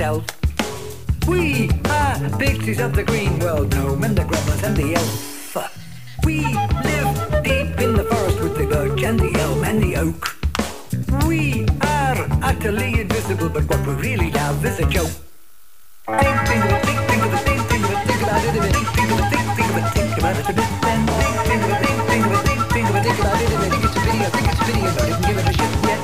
self. We are pixies of the green world, gnome and the gremlins and the elf. We live deep in the forest with the birch and the elm and the oak. We are utterly invisible, but what we really love is a joke. Think of it, think of it, think of it, think about it a bit. Think of it, think about it a bit. Then think of it, think of it, think of it, think about it a bit. Think it's a video, don't even give it a shit yet.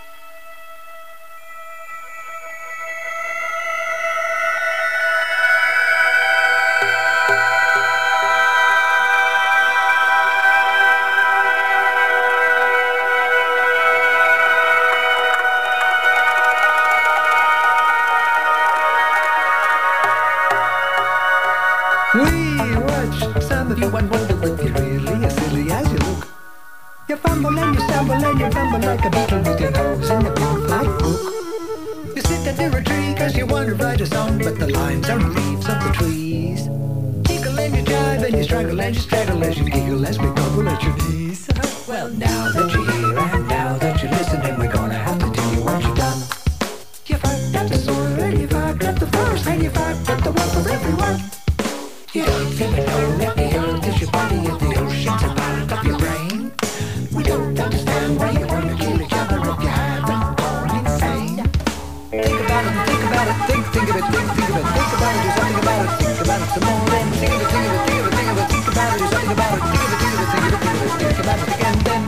Like a beetle with your nose in a big black book. You sit under a tree cause you want to write a song, but the lines are leaves of the trees. Tickle and you jive and you struggle and you straggle as you giggle as we goggle at your knees. Well, now that you're here and now that you're listening, we're gonna have to tell you what you've done. You fucked up the soil and you fucked up the forest and you fucked up the world for everyone. You don't even know that the earth is your body and the ocean's a part of your brain. We don't understand why you want to kill each other if you haven't gone insane. Think about it, think about it, think of it, think of it, think about it, do something about it, think about it some more, then think of it, think of it, think of it, think of it, think about it, do something about it, think of it, think of it, think of it, think of it, think about it again, then.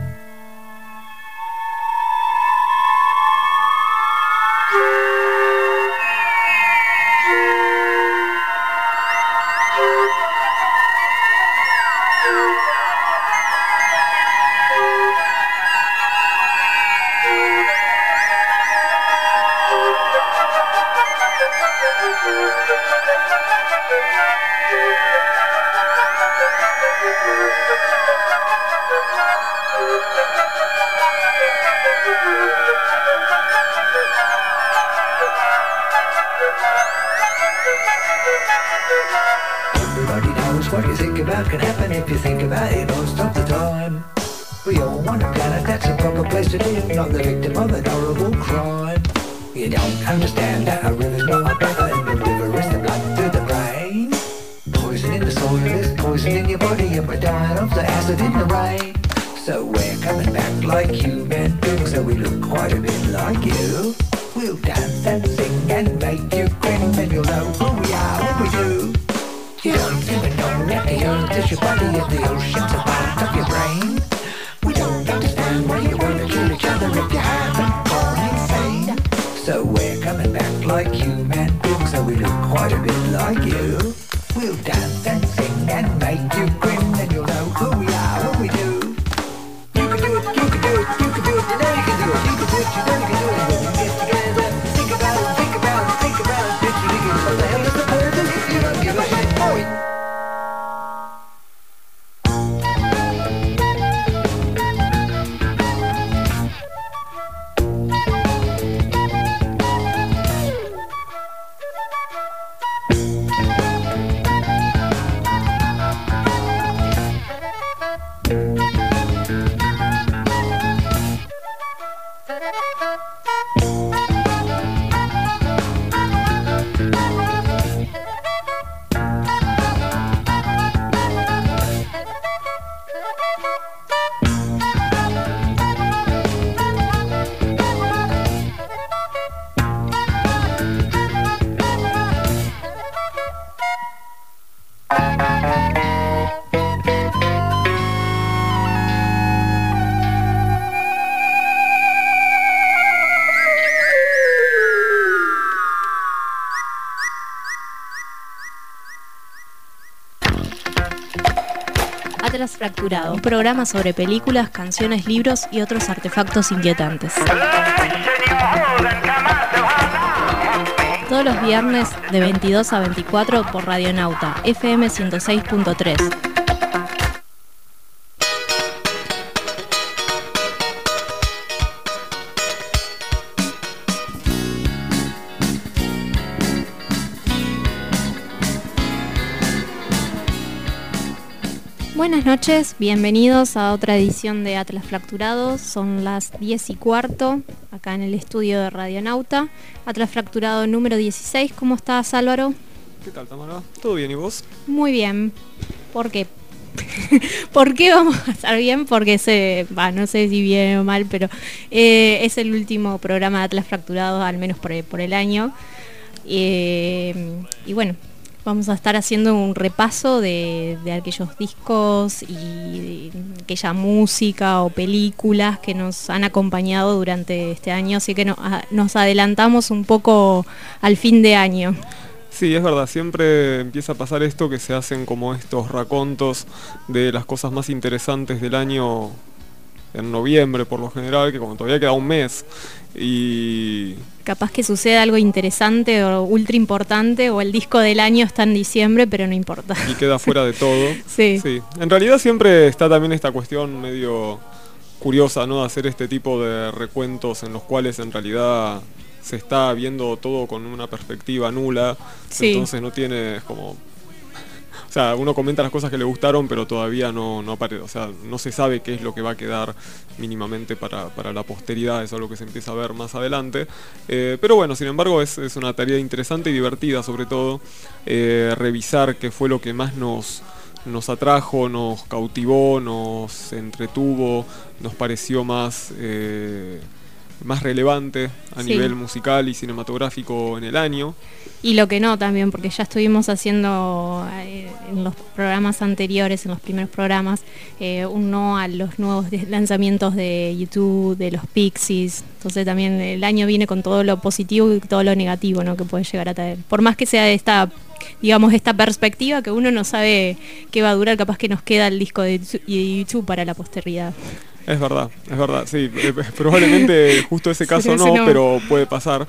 Everybody knows what you think about can happen if you think about it most of the time. We all want a planet that's a proper place to live, not the victim of an horrible crime. You don't understand that a river's not a river and the river is the blood to the brain. Poison in the soil is poison in your body and we're dying of the acid in the rain. So we're coming back like human beings, so we look quite a bit like you. We'll dance and sing and make you grin, then you'll know who we are when we do. You don't even know that the earth is your body and the ocean's a part of your brain. We don't understand why you want to kill each other if you haven't gone insane. So we're coming back like human beings, so we look quite a bit like you. We'll dance and sing and make you grin, then you'll know who we are when we do. You can do it, you can do it, you can do it, you know you can do it, you can do it, you know you can do it. When you get together, think about it, think about it, think about it. Bitch, you think what the hell is the purpose if you don't give a shit? Boy. Atlas Fracturado, un programa sobre películas, canciones, libros y otros artefactos inquietantes. Todos los viernes de 22 a 24 por Radionauta, FM 106.3. Buenas noches, bienvenidos a otra edición de Atlas Fracturados. Son las 10:15 acá en el estudio de Radionauta. Atlas Fracturado número 16. ¿Cómo estás, Álvaro? ¿Qué tal, Tamara? ¿Todo bien y vos? Muy bien. ¿Por qué? ¿Por qué vamos a estar bien? Porque no sé si bien o mal, pero es el último programa de Atlas Fracturados, al menos por el año. Y bueno, vamos a estar haciendo un repaso de aquellos discos y de aquella música o películas que nos han acompañado durante este año, así que nos adelantamos un poco al fin de año. Sí, es verdad, siempre empieza a pasar esto, que se hacen como estos racontos de las cosas más interesantes del año en noviembre por lo general, que como todavía queda un mes y... Capaz que suceda algo interesante o ultra importante, o el disco del año está en diciembre, pero no importa. Y queda fuera de todo. Sí. En realidad siempre está también esta cuestión medio curiosa, ¿no? De hacer este tipo de recuentos en los cuales en realidad se está viendo todo con una perspectiva nula. Sí. Entonces no tiene como... O sea, uno comenta las cosas que le gustaron, pero todavía no aparece, o sea, no se sabe qué es lo que va a quedar mínimamente para la posteridad, eso es lo que se empieza a ver más adelante. Pero bueno, sin embargo, es una tarea interesante y divertida, sobre todo, revisar qué fue lo que más nos atrajo, nos cautivó, nos entretuvo, nos pareció más relevante a nivel musical y cinematográfico en el año. Y lo que no también, porque ya estuvimos haciendo en los programas anteriores, en los primeros programas, un no a los nuevos lanzamientos de YouTube, de los Pixies. Entonces también el año viene con todo lo positivo y todo lo negativo, ¿no?, que puede llegar a traer. Por más que sea esta perspectiva, que uno no sabe qué va a durar, capaz que nos queda el disco de YouTube para la posteridad. Es verdad, sí, probablemente justo ese caso no, pero puede pasar,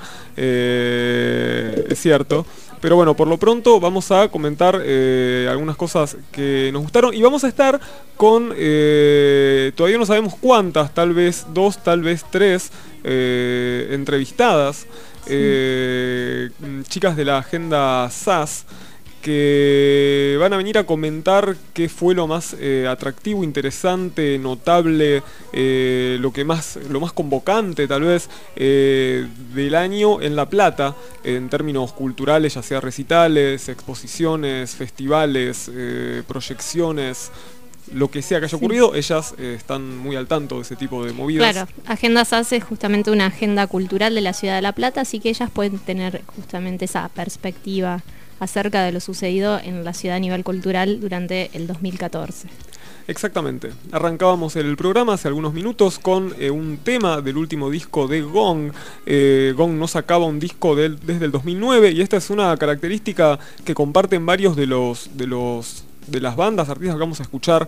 es cierto. Pero bueno, por lo pronto vamos a comentar algunas cosas que nos gustaron y vamos a estar con, todavía no sabemos cuántas, tal vez 2, tal vez 3 entrevistadas, chicas de la agenda SAS, que van a venir a comentar qué fue lo más atractivo, interesante, notable, lo más convocante tal vez del año en La Plata, en términos culturales, ya sea recitales, exposiciones, festivales, proyecciones, lo que sea que haya ocurrido. Ellas están muy al tanto de ese tipo de movidas. Claro, Agenda SAS es justamente una agenda cultural de la ciudad de La Plata, así que ellas pueden tener justamente esa perspectiva acerca de lo sucedido en la ciudad a nivel cultural durante el 2014. Exactamente. Arrancábamos el programa hace algunos minutos con un tema del último disco de Gong. Gong no sacaba un disco desde el 2009 y esta es una característica que comparten varios de las bandas, artistas que vamos a escuchar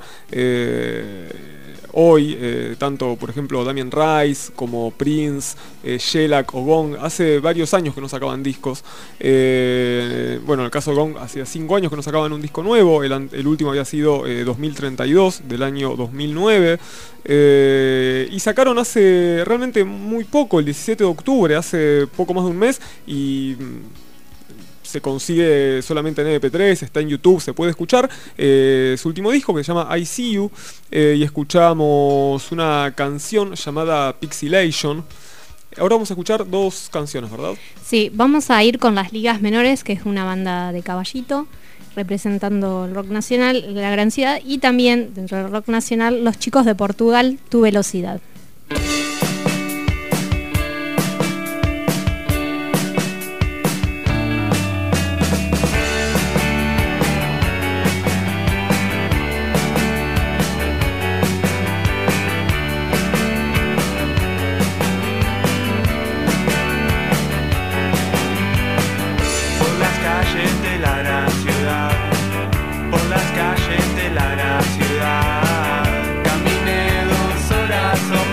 hoy, tanto por ejemplo Damien Rice como Prince, Shellac o Gong. Hace varios años que no sacaban discos. Bueno, en el caso de Gong, hacía 5 años que no sacaban un disco nuevo. El último había sido 2032, del año 2009. Y sacaron hace realmente muy poco, el 17 de octubre, hace poco más de un mes, y se consigue solamente en MP3, está en YouTube, se puede escuchar su último disco, que se llama I See You, y escuchamos una canción llamada Pixelation. Ahora vamos a escuchar 2 canciones, ¿verdad? Sí, vamos a ir con Las Ligas Menores, que es una banda de caballito representando el rock nacional, la gran ciudad, y también dentro del rock nacional, Los Chicos de Portugal, Tu Velocidad. Caminé 2 horas o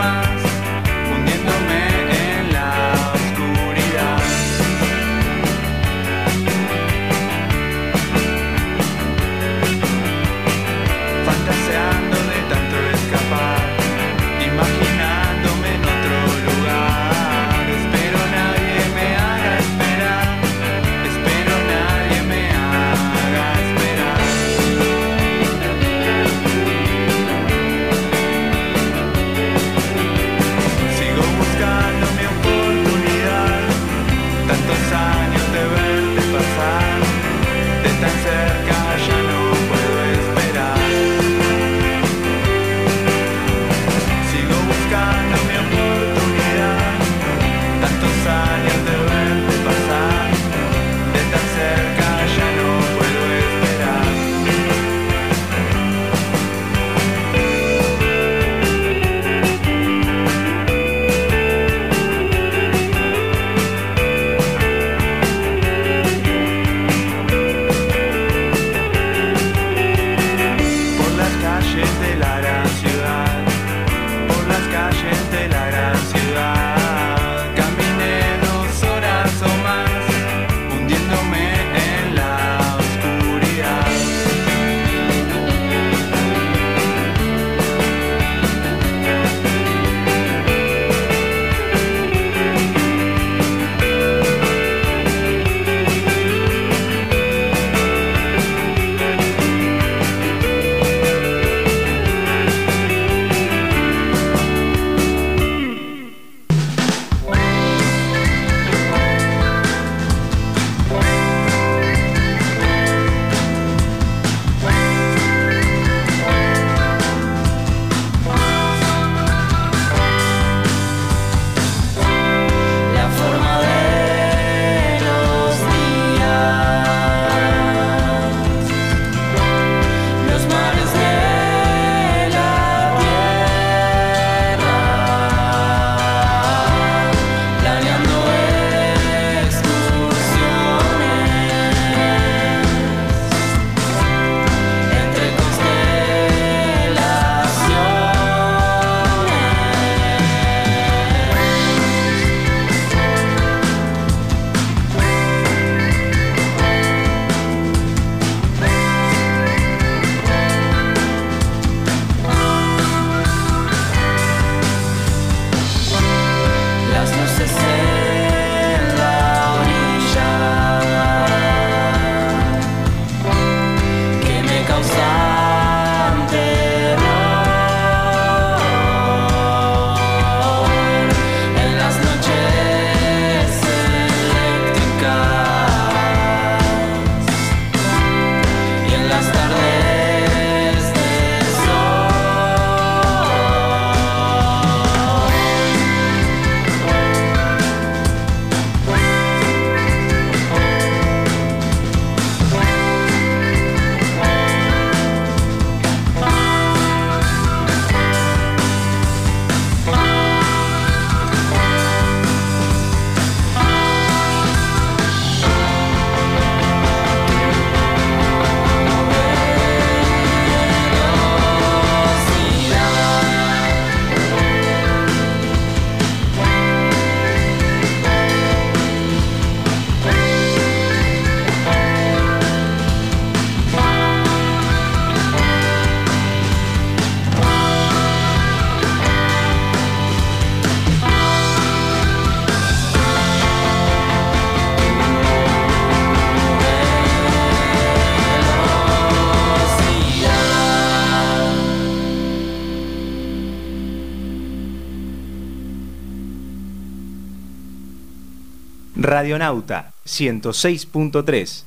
Radionauta 106.3.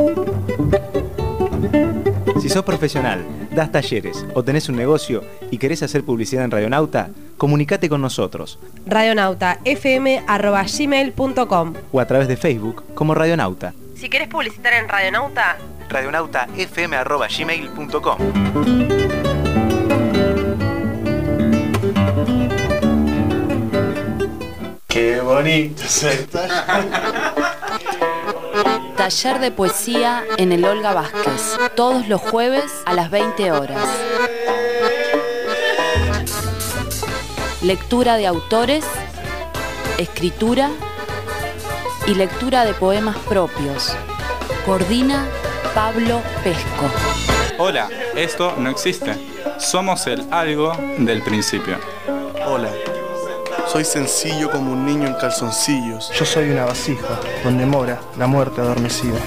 Si sos profesional, das talleres o tenés un negocio y querés hacer publicidad en Radionauta, comunicate con nosotros. radionautafm@gmail.com O a través de Facebook como Radionauta. Si querés publicitar en Radionauta, radionautafm@gmail.com. Qué bonito se Taller de poesía en el Olga Vázquez, todos los jueves a las 20 horas. Lectura de autores, escritura y lectura de poemas propios. Coordina Pablo Pesco. Hola, esto no existe. Somos el algo del principio. Hola, soy sencillo como un niño en calzoncillos. Yo soy una vasija donde mora la muerte adormecida.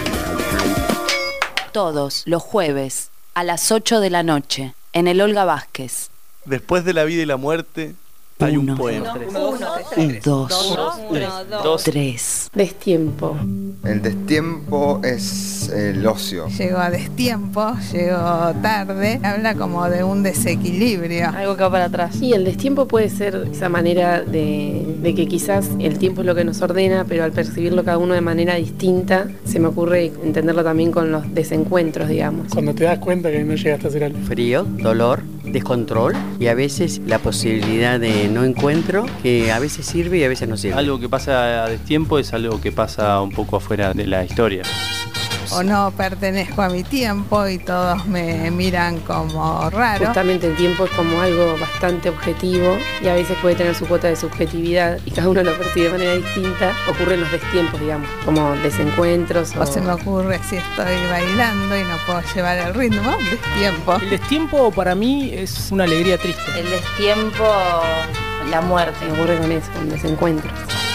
Todos los jueves a las 8 de la noche en el Olga Vázquez. Después de la vida y la muerte hay un poema. 1, 2, 3. Destiempo. El destiempo es el ocio. Llego a destiempo, llego tarde, habla como de un desequilibrio. Algo que va para atrás. Y el destiempo puede ser esa manera de que quizás el tiempo es lo que nos ordena, pero al percibirlo cada uno de manera distinta, se me ocurre entenderlo también con los desencuentros, digamos. Cuando te das cuenta que no llegaste a hacer algo. Frío, dolor, descontrol y a veces la posibilidad de no encuentro, que a veces sirve y a veces no sirve. Algo que pasa a destiempo es algo que pasa un poco afuera de la historia. O no pertenezco a mi tiempo y todos me miran como raro. Justamente el tiempo es como algo bastante objetivo y a veces puede tener su cuota de subjetividad y cada uno lo percibe de manera distinta. Ocurren los destiempos, digamos, como desencuentros. O se me ocurre si estoy bailando y no puedo llevar el ritmo, destiempo. El destiempo para mí es una alegría triste. El destiempo, la muerte, ocurre con eso, con desencuentros.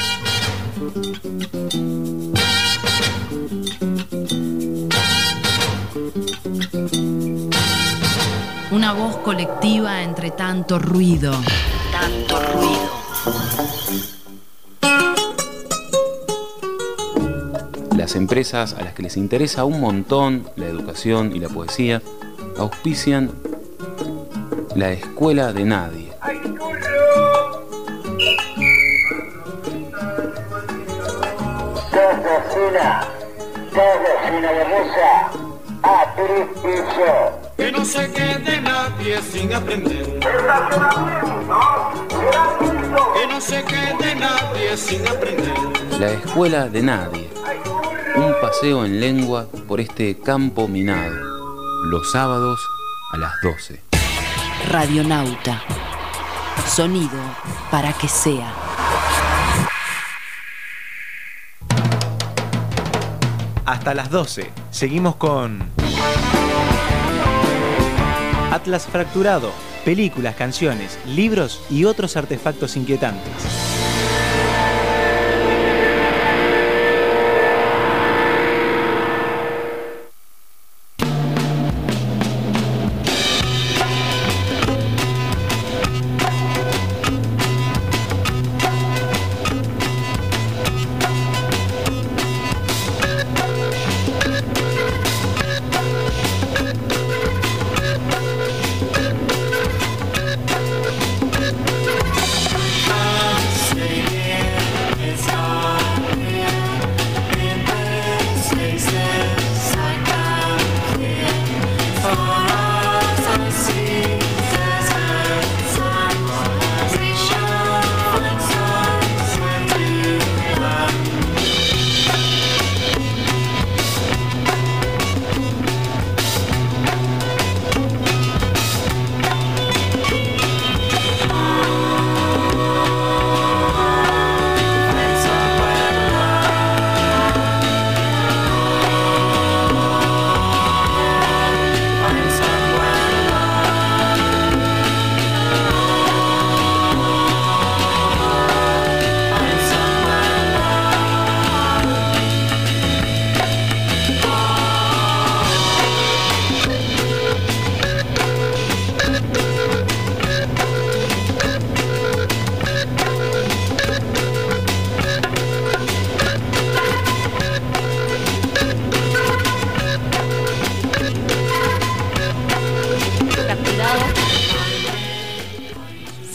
Una voz colectiva entre tanto ruido. Tanto ruido. Las empresas a las que les interesa un montón la educación y la poesía auspician la Escuela de Nadie. Todos una hermosa a piso. Que no se quede nadie sin aprender. Que no se quede nadie sin aprender. La Escuela de Nadie. Un paseo en lengua por este campo minado. Los sábados a las 12. Radionauta. Sonido para que sea. Hasta las 12. Seguimos con Atlas Fracturado. Películas, canciones, libros y otros artefactos inquietantes.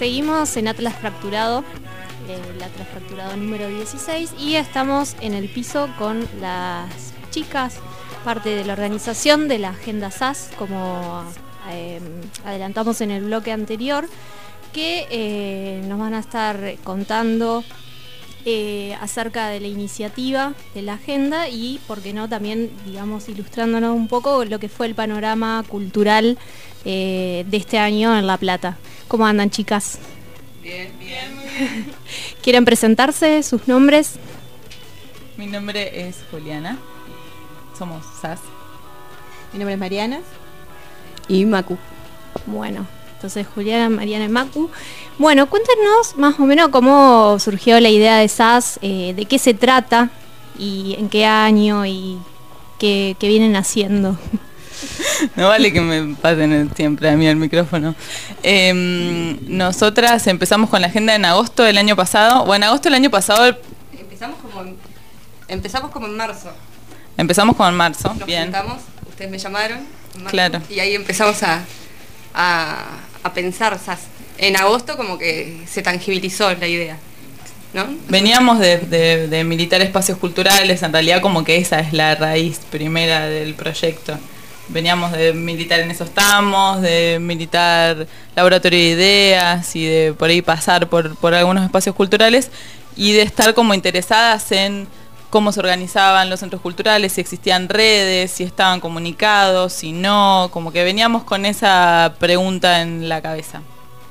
Seguimos en Atlas Fracturado, el Atlas Fracturado número 16, y estamos en el piso con las chicas, parte de la organización de la Agenda SAS, como adelantamos en el bloque anterior, que nos van a estar contando acerca de la iniciativa de la agenda y, por qué no, también, digamos, ilustrándonos un poco lo que fue el panorama cultural de este año en La Plata. ¿Cómo andan, chicas? Bien. ¿Quieren presentarse, sus nombres? Mi nombre es Juliana, somos SAS. Mi nombre es Mariana. Y Macu. Bueno, entonces Juliana, Mariana y Macu. Bueno, cuéntenos más o menos cómo surgió la idea de SAS, de qué se trata y en qué año y qué vienen haciendo. No vale que me pasen siempre a mí el micrófono. Nosotras empezamos con la agenda en agosto del año pasado. O en agosto del año pasado. Empezamos como en marzo. Empezamos como en marzo, Nos bien. juntamos, ustedes me llamaron. En marzo, Claro. Y ahí empezamos a pensar. O sea, en agosto como que se tangibilizó la idea, ¿no? Veníamos de militar espacios culturales, en realidad como que esa es la raíz primera del proyecto. Veníamos de militar En Eso Estamos, de militar Laboratorio de Ideas y de por ahí pasar por algunos espacios culturales y de estar como interesadas en cómo se organizaban los centros culturales, si existían redes, si estaban comunicados, si no, como que veníamos con esa pregunta en la cabeza.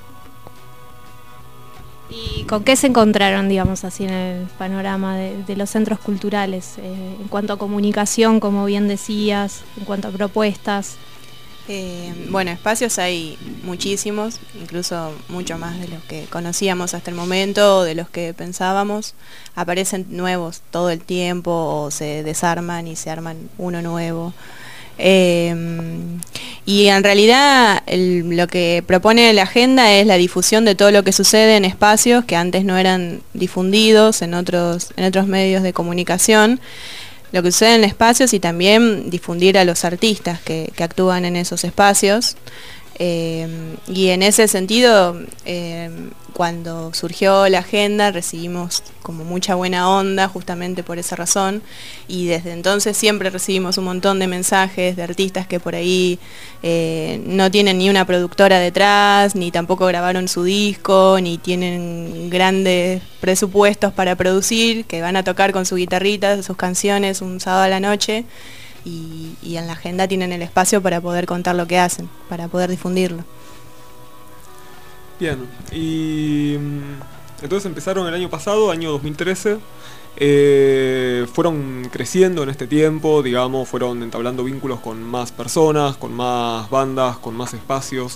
¿Y con qué se encontraron, digamos, así en el panorama de los centros culturales? En cuanto a comunicación, como bien decías, en cuanto a propuestas. Bueno, espacios hay muchísimos, incluso mucho más de los que conocíamos hasta el momento, o de los que pensábamos. Aparecen nuevos todo el tiempo, o se desarman y se arman uno nuevo. Y en realidad lo que propone la agenda es la difusión de todo lo que sucede en espacios que antes no eran difundidos en otros medios de comunicación, lo que sucede en espacios, y también difundir a los artistas que actúan en esos espacios. Y en ese sentido, cuando surgió la agenda recibimos como mucha buena onda justamente por esa razón, y desde entonces siempre recibimos un montón de mensajes de artistas que por ahí no tienen ni una productora detrás, ni tampoco grabaron su disco, ni tienen grandes presupuestos para producir, que van a tocar con su guitarrita sus canciones un sábado a la noche. Y en la agenda tienen el espacio para poder contar lo que hacen, para poder difundirlo. Bien, y entonces empezaron el año pasado, año 2013, fueron creciendo en este tiempo, digamos, fueron entablando vínculos con más personas, con más bandas, con más espacios.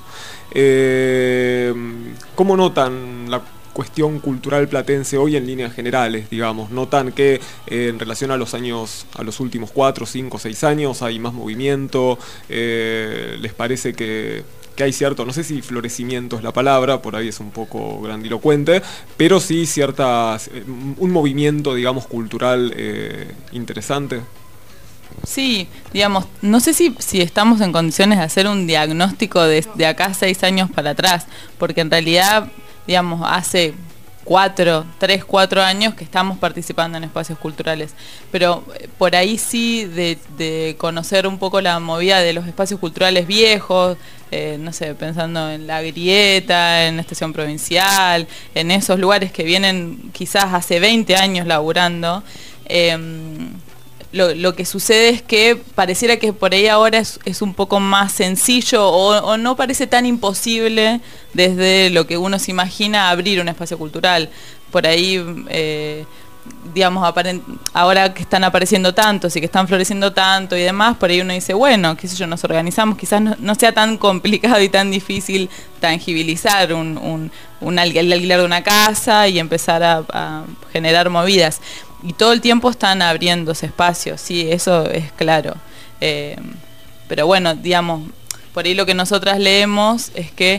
¿Cómo notan la cuestión cultural platense hoy en líneas generales, digamos? ¿Notan que en relación a los últimos 4, 5, 6 años hay más movimiento? ¿Les parece que hay cierto, no sé si florecimiento es la palabra, por ahí es un poco grandilocuente, pero sí un movimiento, digamos, cultural interesante? Sí, digamos, no sé si estamos en condiciones de hacer un diagnóstico de acá 6 años para atrás, porque en realidad, digamos, hace 3, 4 años que estamos participando en espacios culturales, pero por ahí sí de conocer un poco la movida de los espacios culturales viejos, no sé, pensando en La Grieta, en la Estación Provincial, en esos lugares que vienen quizás hace 20 años laburando. Lo que sucede es que pareciera que por ahí ahora es un poco más sencillo o no parece tan imposible desde lo que uno se imagina abrir un espacio cultural. Por ahí, digamos, ahora que están apareciendo tantos y que están floreciendo tanto y demás, por ahí uno dice, bueno, qué sé yo, nos organizamos, quizás no sea tan complicado y tan difícil tangibilizar el alquiler de una casa y empezar a generar movidas. Y todo el tiempo están abriéndose espacios, sí, eso es claro. Pero bueno, digamos, por ahí lo que nosotras leemos es que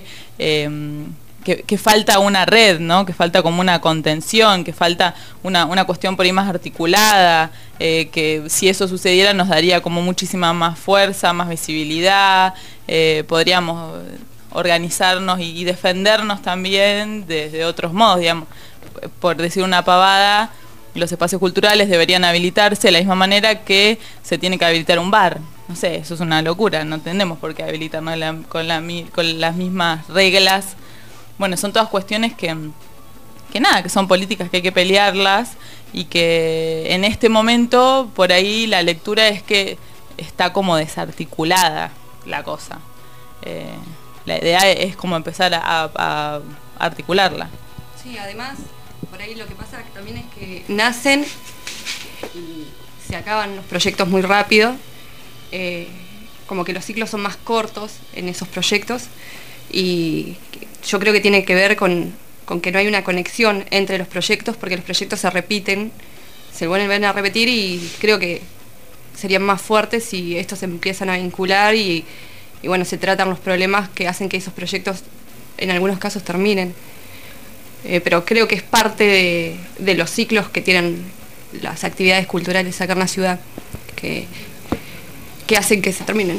falta una red, ¿no? Que falta como una contención, que falta una cuestión por ahí más articulada, que si eso sucediera nos daría como muchísima más fuerza, más visibilidad, podríamos organizarnos y defendernos también desde otros modos, digamos. Por decir una pavada, los espacios culturales deberían habilitarse de la misma manera que se tiene que habilitar un bar. No sé, eso es una locura, no tenemos por qué habilitarnos con las mismas reglas. Bueno, son todas cuestiones que son políticas que hay que pelearlas y que en este momento por ahí la lectura es que está como desarticulada la cosa. La idea es como empezar a articularla. Sí, además, por ahí lo que pasa también es que nacen y se acaban los proyectos muy rápido, como que los ciclos son más cortos en esos proyectos y yo creo que tiene que ver con que no hay una conexión entre los proyectos porque los proyectos se repiten, se vuelven a repetir y creo que serían más fuertes si estos se empiezan a vincular y bueno, se tratan los problemas que hacen que esos proyectos en algunos casos terminen. Pero creo que es parte de los ciclos que tienen las actividades culturales acá en la ciudad, que hacen que se terminen.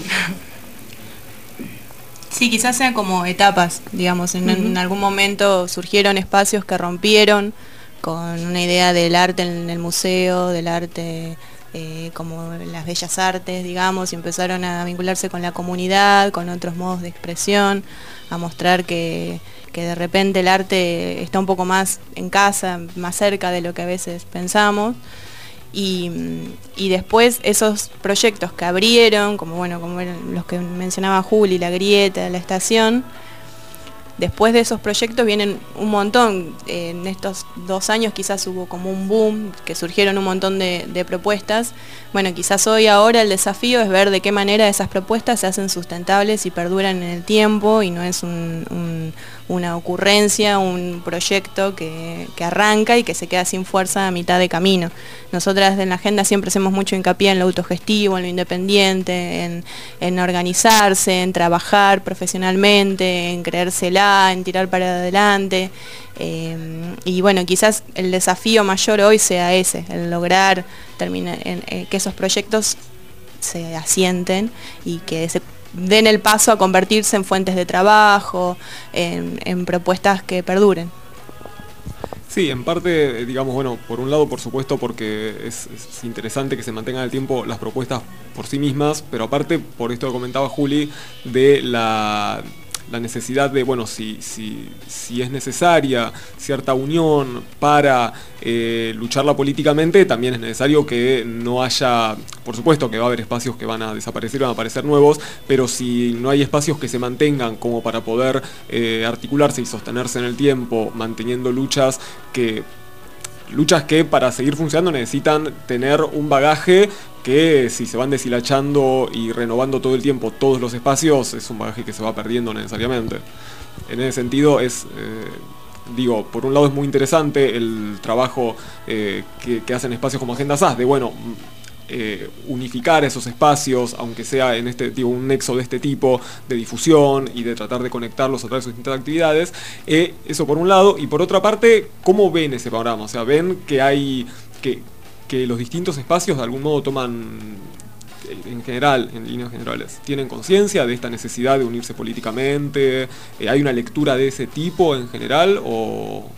Sí, quizás sean como etapas, digamos, en algún momento surgieron espacios que rompieron con una idea del arte en el museo, del arte como las bellas artes, digamos, y empezaron a vincularse con la comunidad, con otros modos de expresión, a mostrar que de repente el arte está un poco más en casa, más cerca de lo que a veces pensamos. Y después esos proyectos que abrieron, como eran los que mencionaba Juli, La Grieta, La Estación, después de esos proyectos vienen un montón. En estos 2 años quizás hubo como un boom, que surgieron un montón de propuestas. Bueno, quizás ahora el desafío es ver de qué manera esas propuestas se hacen sustentables y perduran en el tiempo y no es una ocurrencia, un proyecto que arranca y que se queda sin fuerza a mitad de camino. Nosotras en la agenda siempre hacemos mucho hincapié en lo autogestivo, en lo independiente, en organizarse, en trabajar profesionalmente, en creérsela, en tirar para adelante. Y bueno, quizás el desafío mayor hoy sea ese, el lograr que esos proyectos se asienten y que se den el paso a convertirse en fuentes de trabajo, en propuestas que perduren. Sí, en parte, digamos, bueno, por un lado, por supuesto, porque es interesante que se mantengan el tiempo las propuestas por sí mismas, pero aparte, por esto que comentaba Juli, de la necesidad de, bueno, si es necesaria cierta unión para lucharla políticamente, también es necesario que no haya, por supuesto que va a haber espacios que van a desaparecer, van a aparecer nuevos, pero si no hay espacios que se mantengan como para poder articularse y sostenerse en el tiempo, manteniendo luchas que para seguir funcionando necesitan tener un bagaje que si se van deshilachando y renovando todo el tiempo todos los espacios, es un bagaje que se va perdiendo necesariamente. En ese sentido por un lado es muy interesante el trabajo que hacen espacios como Agenda SAS, de unificar esos espacios, aunque sea en un nexo de este tipo de difusión y de tratar de conectarlos a través de sus distintas actividades. Eso por un lado, y por otra parte, ¿cómo ven ese panorama? O sea, ven que hay que los distintos espacios de algún modo toman, en general, en líneas generales, tienen conciencia de esta necesidad de unirse políticamente. ¿Hay una lectura de ese tipo en general o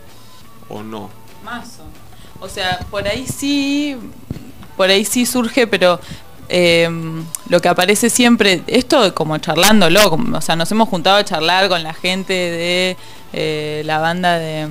no? Mazo. O sea, por ahí sí surge, pero lo que aparece siempre, esto como charlándolo, o sea, nos hemos juntado a charlar con la gente de la banda de,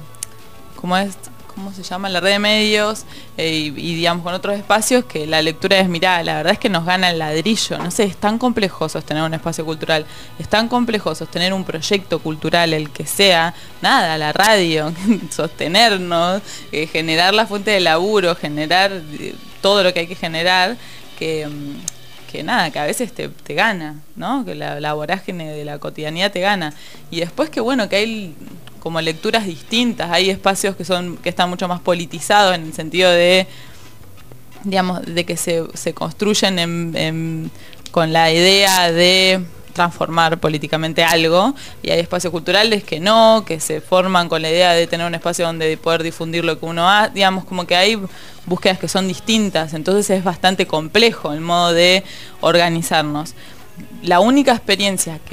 ¿cómo se llama? La red de medios, y digamos con otros espacios, que la lectura es, mirá, la verdad es que nos gana el ladrillo, no sé, es tan complejo sostener un espacio cultural, es tan complejo sostener un proyecto cultural, el que sea, nada, la radio, sostenernos, generar la fuente de laburo, generar todo lo que hay que generar, que nada, que a veces te gana, ¿no? Que la vorágine de la cotidianidad te gana. Y después que hay como lecturas distintas, hay espacios que están mucho más politizados en el sentido de, digamos, de que se construyen con la idea de transformar políticamente algo, y hay espacios culturales que se forman con la idea de tener un espacio donde poder difundir lo que uno hace, digamos, como que hay búsquedas que son distintas, entonces es bastante complejo el modo de organizarnos. La única experiencia que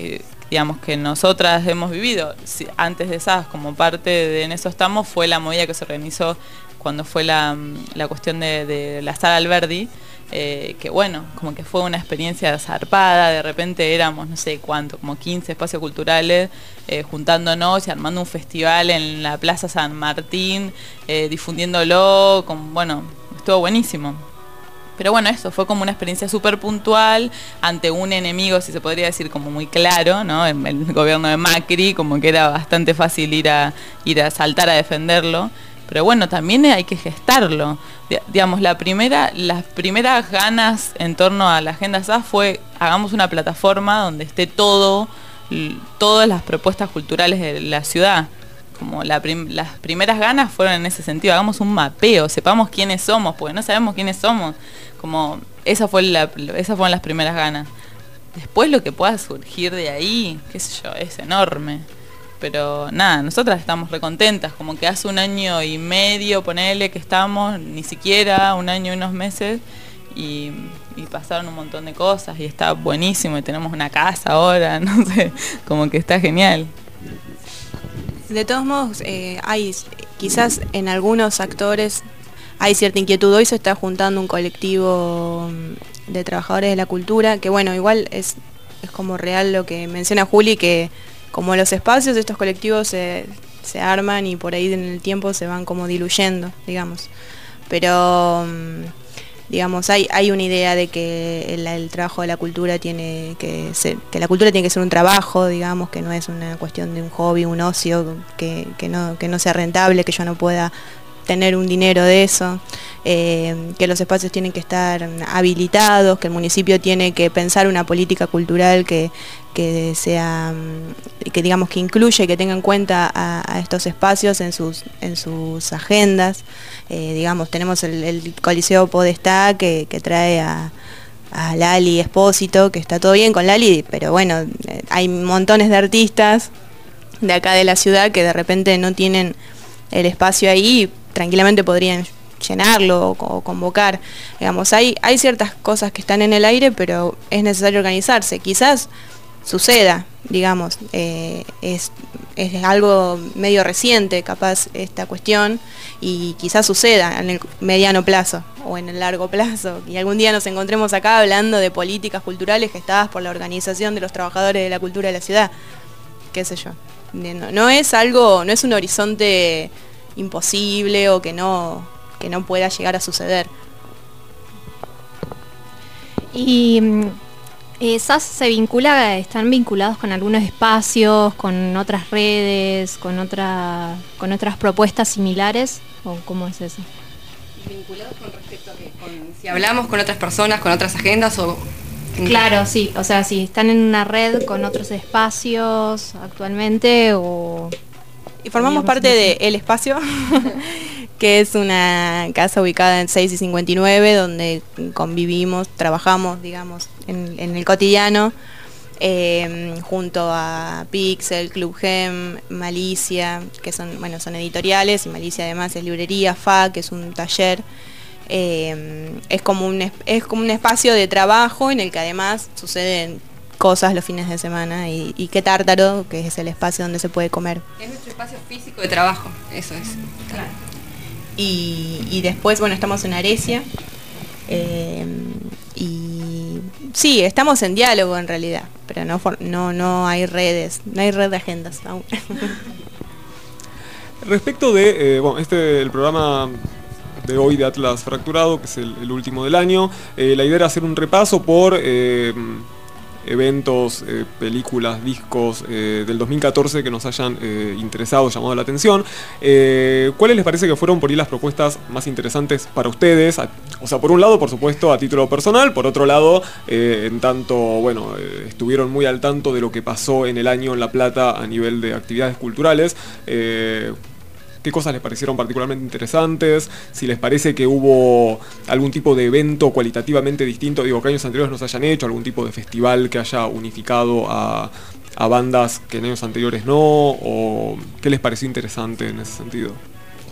digamos, que nosotras hemos vivido antes de SAS, como parte de En Eso Estamos, fue la movida que se organizó cuando fue la cuestión de la Sala Alberdi, que bueno, como que fue una experiencia zarpada. De repente éramos, no sé cuánto, como 15 espacios culturales juntándonos y armando un festival en la Plaza San Martín, difundiéndolo, bueno, estuvo buenísimo. Pero bueno, eso fue como una experiencia súper puntual ante un enemigo, si se podría decir, como muy claro, ¿no? El gobierno de Macri, como que era bastante fácil ir a saltar a defenderlo. Pero bueno, también hay que gestarlo. Digamos, las primeras ganas en torno a la Agenda SAS fue: hagamos una plataforma donde esté todas las propuestas culturales de la ciudad. Como las primeras ganas fueron en ese sentido: hagamos un mapeo, sepamos quiénes somos, porque no sabemos quiénes somos. Como esas fueron las primeras ganas. Después lo que pueda surgir de ahí, qué sé yo, es enorme. Pero nada, nosotras estamos recontentas, como que hace 1 año y medio, ponele, que estamos, ni siquiera 1 año y unos meses, y pasaron un montón de cosas, y está buenísimo, y tenemos una casa ahora, no sé, como que está genial. De todos modos, hay quizás en algunos actores hay cierta inquietud. Hoy se está juntando un colectivo de trabajadores de la cultura, que bueno, igual es como real lo que menciona Juli, que como los espacios de estos colectivos se arman y por ahí en el tiempo se van como diluyendo, digamos. Pero digamos, hay una idea de que el trabajo de la cultura tiene que ser un trabajo, digamos, que no es una cuestión de un hobby, un ocio, que no sea rentable, que yo no pueda tener un dinero de eso, que los espacios tienen que estar habilitados, que el municipio tiene que pensar una política cultural que sea, que digamos que incluya y que tenga en cuenta a estos espacios en sus agendas. Digamos, tenemos el Coliseo Podestá que trae a Lali Espósito, que está todo bien con Lali, pero bueno, hay montones de artistas de acá de la ciudad que de repente no tienen el espacio ahí, tranquilamente podrían llenarlo o convocar. Digamos, hay ciertas cosas que están en el aire, pero es necesario organizarse. Quizás suceda, digamos, es algo medio reciente capaz esta cuestión, y quizás suceda en el mediano plazo o en el largo plazo, y algún día nos encontremos acá hablando de políticas culturales gestadas por la organización de los trabajadores de la cultura de la ciudad, qué sé yo. No es un horizonte imposible o que no pueda llegar a suceder. Y SAS están vinculados con algunos espacios, con otras redes, con otras propuestas similares, ¿o cómo es eso? ¿Vinculados con respecto a qué? Si hablamos con otras personas, con otras agendas o...? Claro, sí, o sea, si están en una red con otros espacios actualmente o... Y formamos parte de El Espacio, que es una casa ubicada en 6 y 59, donde convivimos, trabajamos, digamos, en el cotidiano, junto a Pixel, Club Gem, Malicia, que son editoriales, y Malicia además es librería, FA, que es un taller. Es como un espacio de trabajo en el que además suceden cosas los fines de semana, y Qué Tártaro, que es el espacio donde se puede comer. Es nuestro espacio físico de trabajo, eso es. Claro. Y después, bueno, estamos en Arecia, y sí, estamos en diálogo en realidad, pero no hay redes, no hay red de agendas aún. Respecto de, el programa de hoy de Atlas Fracturado, que es el último del año, la idea era hacer un repaso por eventos, películas, discos del 2014 que nos hayan interesado, llamado la atención. ¿Cuáles les parece que fueron por ahí las propuestas más interesantes para ustedes? O sea, por un lado, por supuesto, a título personal, por otro lado, en tanto, estuvieron muy al tanto de lo que pasó en el año en La Plata a nivel de actividades culturales. ¿Qué cosas les parecieron particularmente interesantes? Si les parece que hubo algún tipo de evento cualitativamente distinto, que años anteriores nos hayan hecho, algún tipo de festival que haya unificado a bandas que en años anteriores no, o qué les pareció interesante en ese sentido.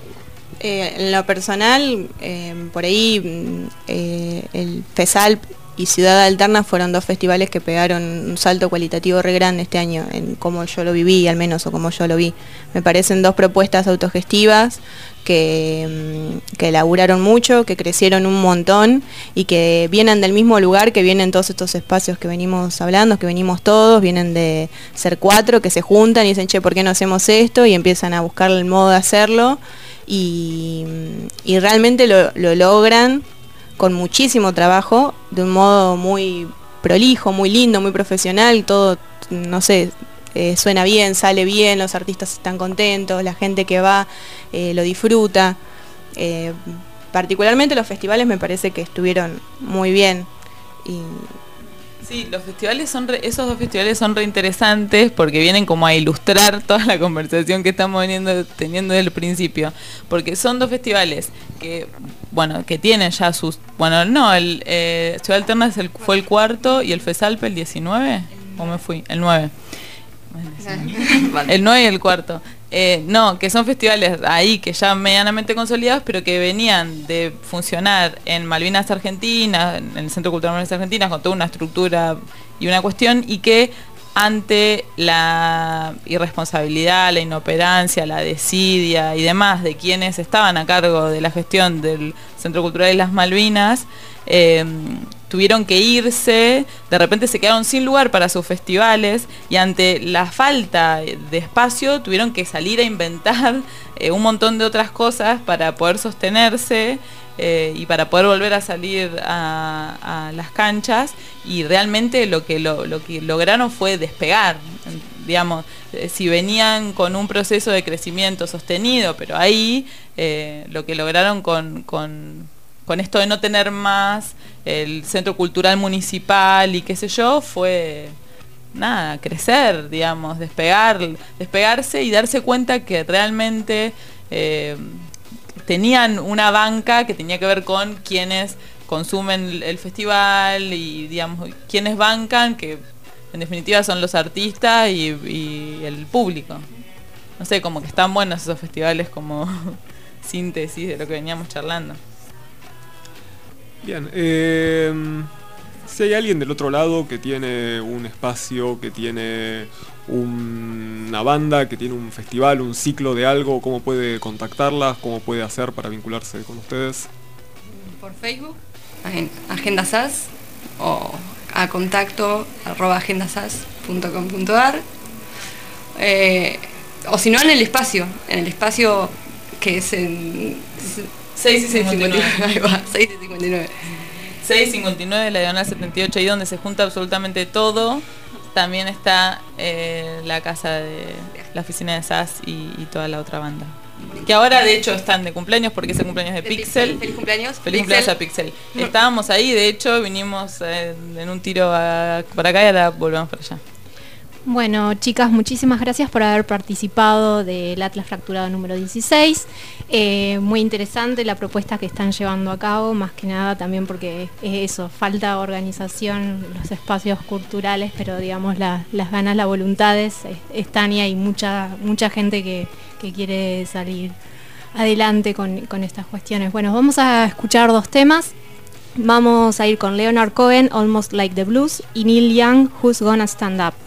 En lo personal, por ahí el FESALP y Ciudad Alterna fueron 2 festivales que pegaron un salto cualitativo re grande este año, en como yo lo viví al menos, o como yo lo vi. Me parecen 2 propuestas autogestivas que laburaron mucho, que crecieron un montón y que vienen del mismo lugar que vienen todos estos espacios que venimos hablando, que venimos todos, vienen de ser 4 que se juntan y dicen, che, ¿por qué no hacemos esto? Y empiezan a buscar el modo de hacerlo y realmente lo logran con muchísimo trabajo, de un modo muy prolijo, muy lindo, muy profesional, todo, no sé, suena bien, sale bien, los artistas están contentos, la gente que va lo disfruta. Particularmente los festivales me parece que estuvieron muy bien. Sí, los festivales esos 2 festivales son re interesantes porque vienen como a ilustrar toda la conversación que estamos teniendo desde el principio. Porque son 2 festivales que, bueno, que tienen ya sus... Bueno, no, el Ciudad Alterna fue el 4 y el FESALPE el 19, ¿o me fui? El 9. El 9 y el 4. No, que son festivales ahí que ya medianamente consolidados, pero que venían de funcionar en Malvinas Argentinas, en el Centro Cultural Malvinas Argentinas, con toda una estructura y una cuestión, y que ante la irresponsabilidad, la inoperancia, la desidia y demás de quienes estaban a cargo de la gestión del Centro Cultural de las Malvinas, tuvieron que irse, de repente se quedaron sin lugar para sus festivales y ante la falta de espacio tuvieron que salir a inventar un montón de otras cosas para poder sostenerse y para poder volver a salir a las canchas, y realmente lo que lograron fue despegar. Digamos, si venían con un proceso de crecimiento sostenido, pero ahí lo que lograron con esto de no tener más el centro cultural municipal y qué sé yo, fue nada, crecer, digamos, despegarse y darse cuenta que realmente tenían una banca que tenía que ver con quienes consumen el festival y, digamos, quienes bancan, que en definitiva son los artistas y el público. No sé, como que están buenos esos festivales como síntesis de lo que veníamos charlando. Bien, si hay alguien del otro lado que tiene un espacio, que tiene una banda, que tiene un festival, un ciclo de algo, ¿cómo puede contactarlas? ¿Cómo puede hacer para vincularse con ustedes? Por Facebook, en Agenda SAS, o a contacto@agendasas.com.ar, o si no en el espacio que es en 6 y 59. Ahí va, 6 y 59. 659 de la diagonal 78, ahí donde se junta absolutamente todo. También está la casa de la oficina de SAS y toda la otra banda. Que ahora de hecho están de cumpleaños porque es el cumpleaños de Pixel. Feliz cumpleaños. Feliz cumpleaños a Pixel. Estábamos ahí, de hecho, vinimos en un tiro para acá y ahora volvemos para allá. Bueno, chicas, muchísimas gracias por haber participado del Atlas Fracturado número 16. Muy interesante la propuesta que están llevando a cabo, más que nada también porque es eso, falta organización, los espacios culturales, pero digamos las ganas, las voluntades están y hay mucha gente que quiere salir adelante con estas cuestiones. Bueno, vamos a escuchar 2 temas. Vamos a ir con Leonard Cohen, Almost Like the Blues, y Neil Young, Who's Gonna Stand Up.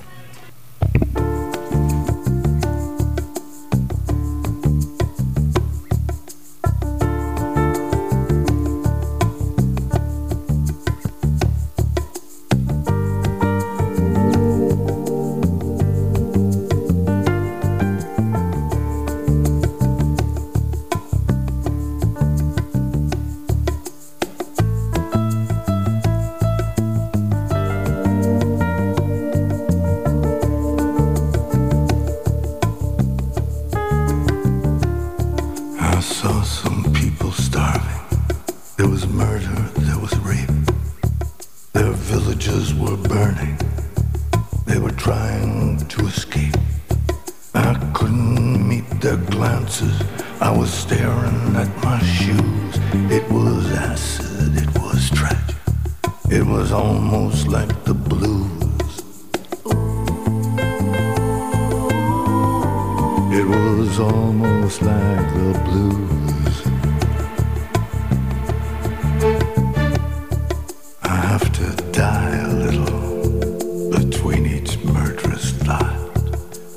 I have to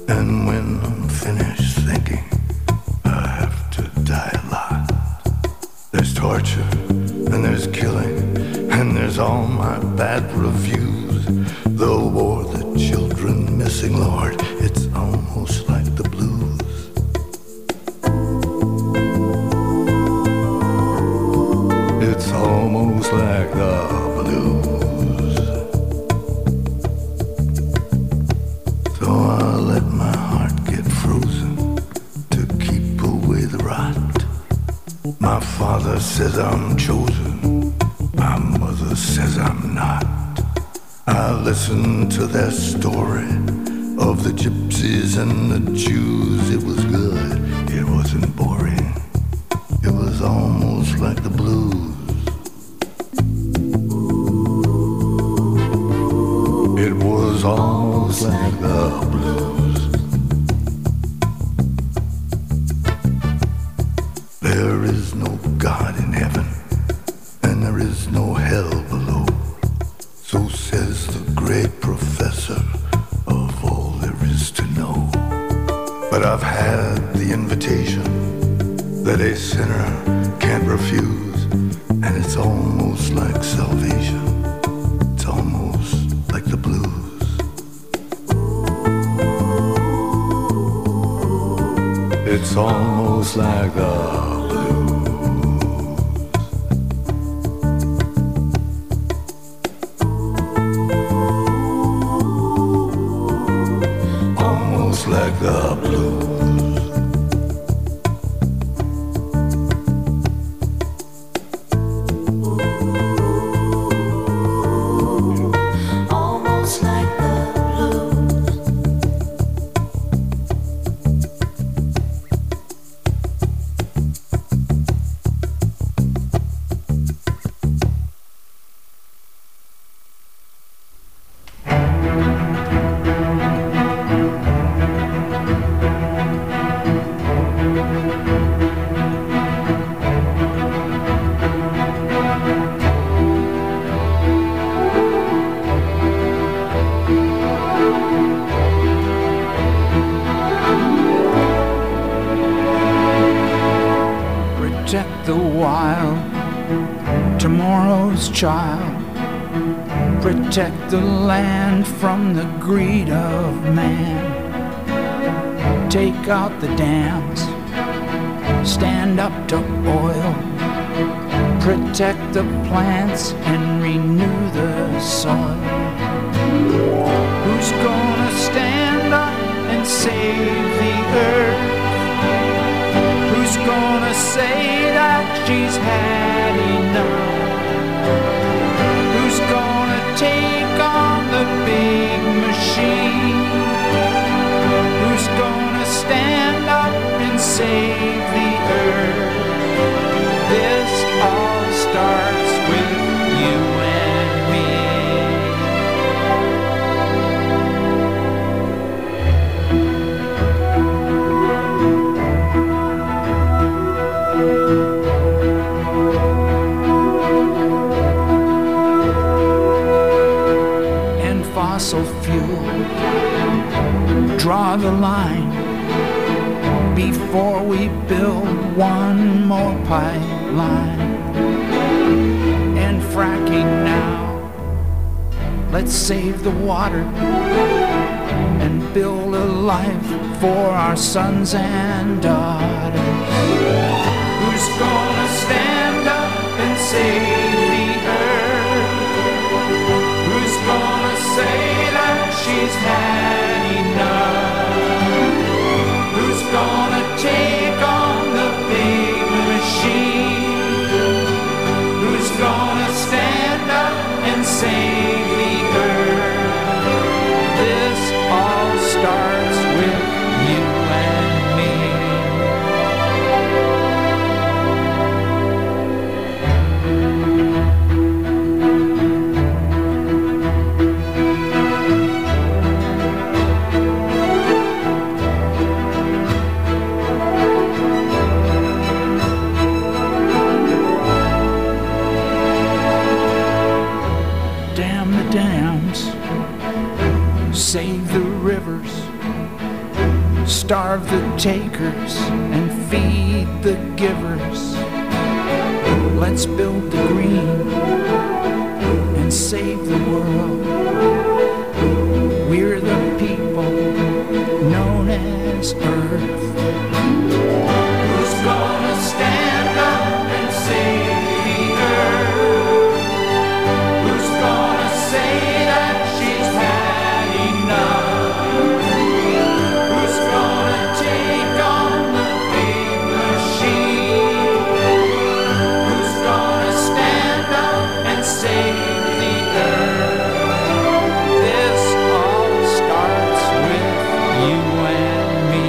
And when I'm finished thinking, I have to die a lot. There's torture, and there's killing, and there's all my bad reviews. The war, the children missing, Lord, it's almost like the blues. It's almost like the blues. So I let my heart get frozen to keep away the rot. My father says I'm chosen, my mother says I'm not. I listen to their story of the gypsies and the Jews. It was good, it wasn't boring. It was almost like the blues. It was almost like the blues. There is no God in heaven, and there is no hell below. So says the great professor of all there is to know. But I've had the invitation that a sinner can't refuse, and it's almost like salvation. It's almost like the blues. It's almost like the blues. Almost like the blues. Almost like the blues. Protect the wild, tomorrow's child. Protect the land from the greed of man. Take out the dams, stand up to oil. Protect the plants and renew the soil. Who's gonna stand up and save the earth? Who's gonna say that she's had enough? Who's gonna take on the big machine? Who's gonna stand up and save the earth? This all starts with you and me. Fossil fuel, draw the line before we build one more pipeline. And fracking now, let's save the water and build a life for our sons and daughters. Who's gonna stand up and save the earth? Who's gonna say that she's had enough? Who's gonna take on the big machine? Who's gonna stand up and save the earth? This all starts with you and me. starve the takers and feed the givers. Let's build the green and save the world. We're the people known as Earth. Who's gonna stand up and save the earth? Who's gonna say that she's had enough? Who's gonna take on the big machine? Who's gonna stand up and save the earth? This all starts with you and me.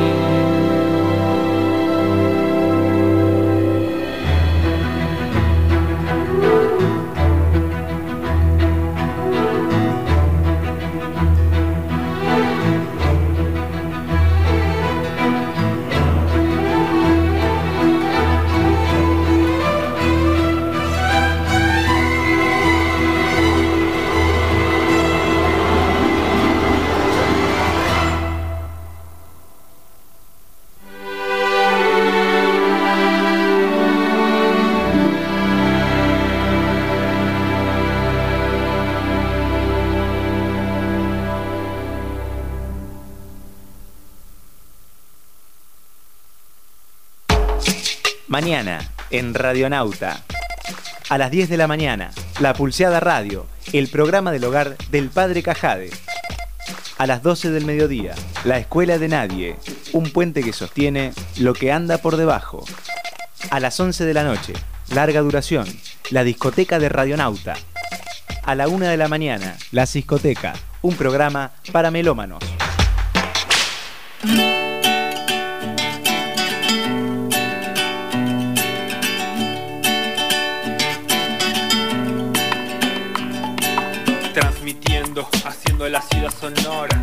Mañana, en Radionauta. A las 10 de la mañana, La Pulseada Radio, el programa del hogar del Padre Cajade. A las 12 del mediodía, La Escuela de Nadie, un puente que sostiene lo que anda por debajo. A las 11 de la noche, larga duración, La Discoteca de Radionauta. A la 1 de la mañana, La Ciscoteca, un programa para melómanos. Transmitiendo, haciendo la ciudad sonora.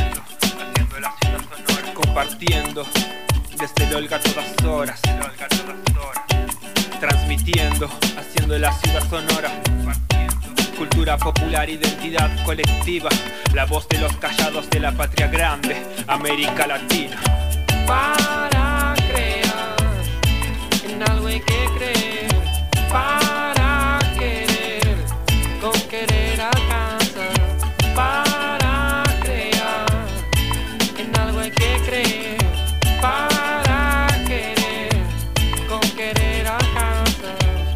Compartiendo desde el Olga a todas horas. Transmitiendo, haciendo la ciudad sonora. Cultura popular, identidad colectiva. La voz de los callados de la patria grande, América Latina. Para crear, en algo hay que creer. Para querer, con querer alcanza. Para crear, en algo hay que creer. Para querer, con querer alcanza.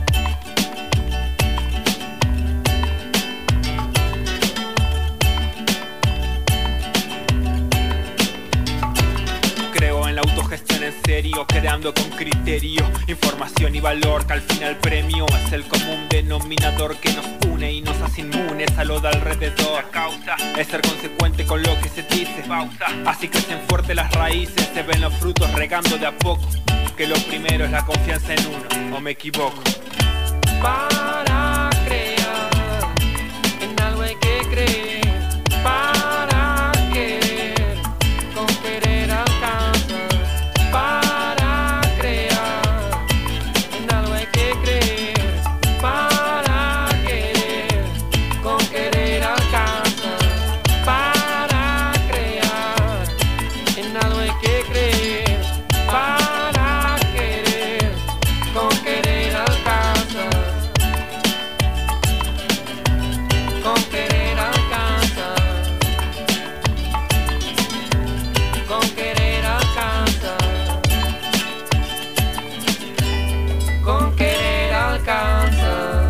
Creo en la autogestión en serio, creando con criterio, información y valor, que al final el premio es el común denominador que nos une y nos hace inmunes a lo de alrededor. La causa es ser consecuente con lo que se dice. Pausa. Así crecen fuertes las raíces, se ven los frutos regando de a poco. Que lo primero es la confianza en uno, ¿o me equivoco? Para crear, en algo hay que creer. Para querer, con querer alcanzas. Para crear, en algo hay que creer. Para querer, con querer alcanzas. Para crear, en algo hay que creer. Para querer, con querer alcanzas. Con querer alcanzas. Con querer alcanzas. Con querer alcanzas.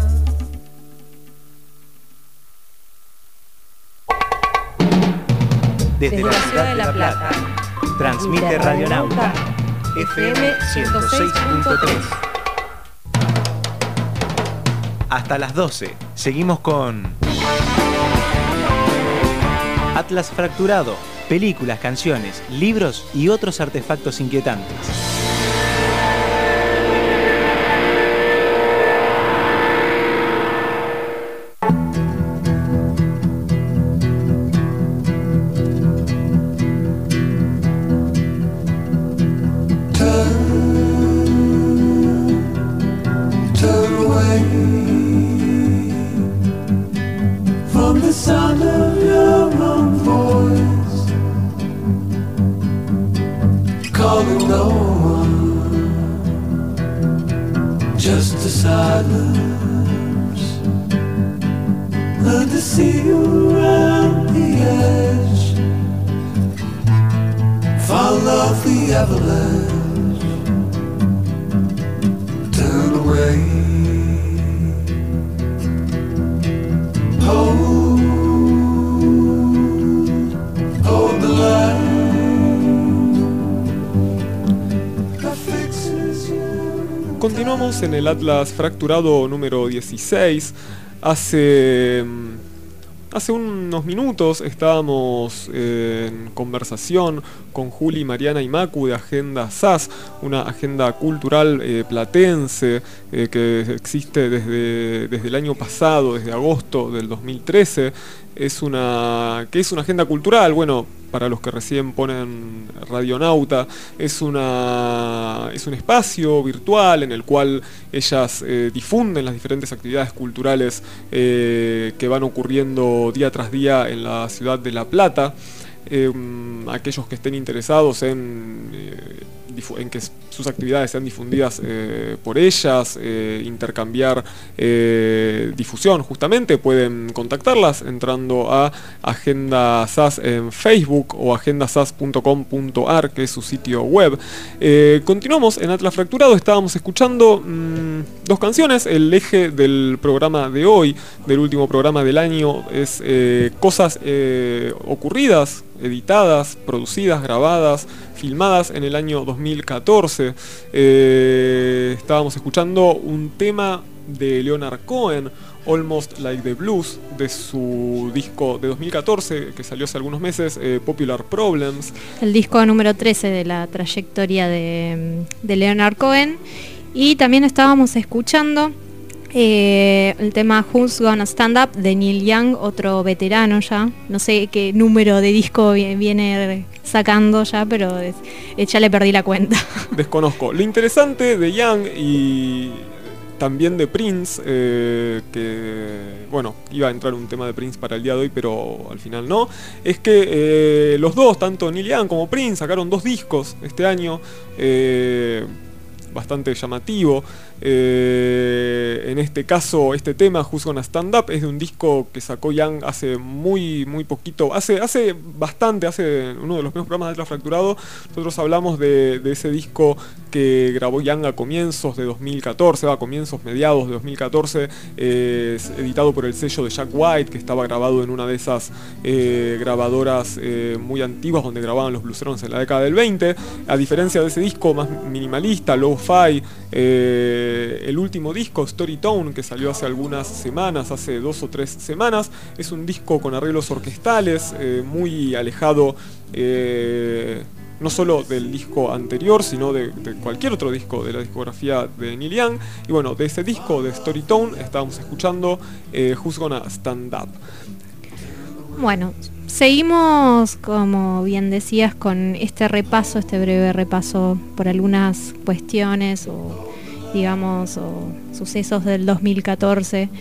Desde la ciudad de La Plata, transmite Radionauta, FM 106.3. Hasta las 12, seguimos con Atlas Fracturado, películas, canciones, libros y otros artefactos inquietantes. Turn away from the sound of your own voice. calling no one, just a silence. Learn to see you around the edge, follow the avalanche, turn away. Hold the line. Continuamos en el Atlas Fracturado número 16. Hace unos minutos estábamos en conversación con Juli, Mariana y Macu de Agenda SAS, una agenda cultural platense que existe desde el año pasado, desde agosto del 2013. ¿Qué es una agenda cultural? Bueno, para los que recién ponen Radionauta, es un espacio virtual en el cual ellas difunden las diferentes actividades culturales que van ocurriendo día tras día en la ciudad de La Plata. Aquellos que estén interesados en que sus actividades sean difundidas por ellas, intercambiar difusión, justamente pueden contactarlas entrando a Agenda SAS en Facebook o agendasas.com.ar, que es su sitio web. Continuamos en Atlas Fracturado. Estábamos escuchando dos canciones. El eje del programa de hoy, del último programa del año, es cosas ocurridas, editadas, producidas, grabadas, filmadas en el año 2014. Estábamos escuchando un tema de Leonard Cohen, Almost Like the Blues, de su disco de 2014 que salió hace algunos meses, Popular Problems. El disco número 13 de la trayectoria de Leonard Cohen. Y también estábamos escuchando el tema Who's Gonna Stand Up de Neil Young, otro veterano ya. No sé qué número de disco viene sacando ya, pero ya le perdí la cuenta. Desconozco. Lo interesante de Young y también de Prince, que bueno, iba a entrar un tema de Prince para el día de hoy, pero al final no, es que los dos, tanto Neil Young como Prince, sacaron 2 discos este año, bastante llamativo. En este caso, este tema, Who's Gonna Stand Up, es de un disco que sacó Young hace muy poquito, hace bastante, hace uno de los primeros programas de Atlas Fracturado. Nosotros hablamos de ese disco que grabó Young a comienzos de 2014, mediados de 2014, editado por el sello de Jack White, que estaba grabado en una de esas grabadoras muy antiguas donde grababan los blueserones en la década del 20. A diferencia de ese disco más minimalista, lo-fi, el último disco, Storytone, que salió hace algunas semanas, hace 2 o 3 semanas, es un disco con arreglos orquestales, muy alejado no solo del disco anterior, sino de cualquier otro disco de la discografía de Neil Young. Y bueno, de ese disco, de Storytone, estábamos escuchando Who's Gonna Stand Up. Bueno, seguimos, como bien decías, con este breve repaso por algunas cuestiones o sucesos del 2014.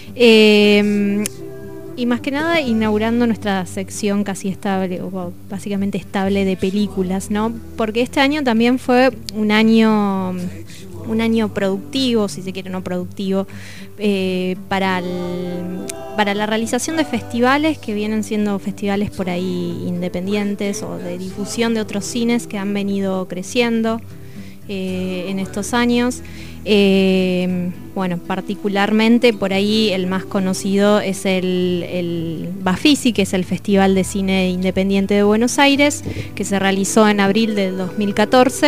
Y más que nada inaugurando nuestra sección casi estable, o básicamente estable, de películas, ¿no? Porque este año también fue un año productivo, si se quiere, no productivo, para la realización de festivales que vienen siendo festivales por ahí independientes o de difusión de otros cines que han venido creciendo en estos años. Bueno, particularmente por ahí el más conocido es el Bafisi, que es el Festival de Cine Independiente de Buenos Aires, que se realizó en abril del 2014,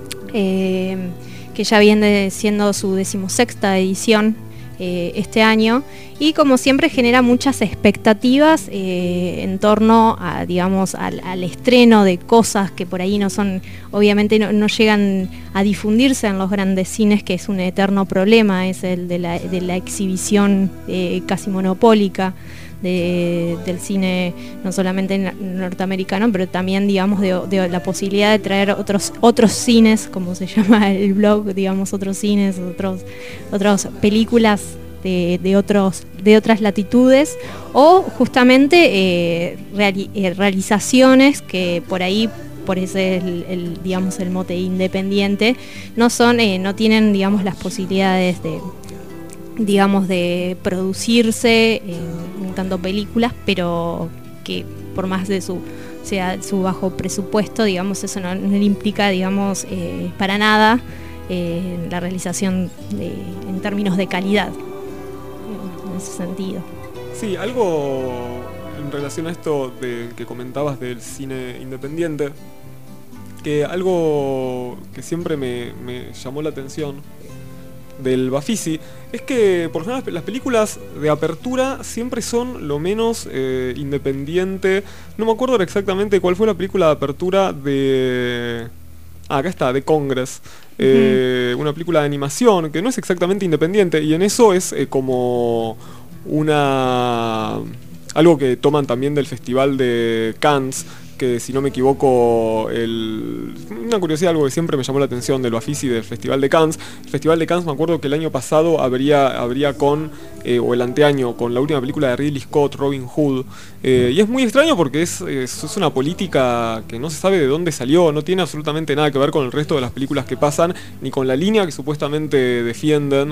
que ya viene siendo su 16ª edición este año, y como siempre genera muchas expectativas en torno a, digamos, al estreno de cosas que por ahí no son, obviamente no llegan a difundirse en los grandes cines, que es un eterno problema, es el de la exhibición casi monopólica del cine, no solamente norteamericano, pero también, digamos, de la posibilidad de traer otros cines, como se llama el blog, digamos, otros cines, otras películas de otras latitudes, o justamente realizaciones que por ahí por ese es digamos, el mote independiente, no tienen, digamos, las posibilidades de, digamos, de producirse en tanto películas, pero que por más de su bajo presupuesto, digamos, eso no le implica, digamos, para nada la realización en términos de calidad, en ese sentido. Sí, algo en relación a esto que comentabas del cine independiente, que algo que siempre me llamó la atención del Bafisi es que por ejemplo las películas de apertura siempre son lo menos independiente. No me acuerdo exactamente cuál fue la película de apertura de... acá está, de Congress. Una película de animación que no es exactamente independiente, y en eso es como algo que toman también del Festival de Cannes, que si no me equivoco, una curiosidad, algo que siempre me llamó la atención del Bafisi del Festival de Cannes. El Festival de Cannes, me acuerdo que el año pasado habría con, o el anteaño, con la última película de Ridley Scott, Robin Hood, y es muy extraño porque es una política que no se sabe de dónde salió, no tiene absolutamente nada que ver con el resto de las películas que pasan, ni con la línea que supuestamente defienden,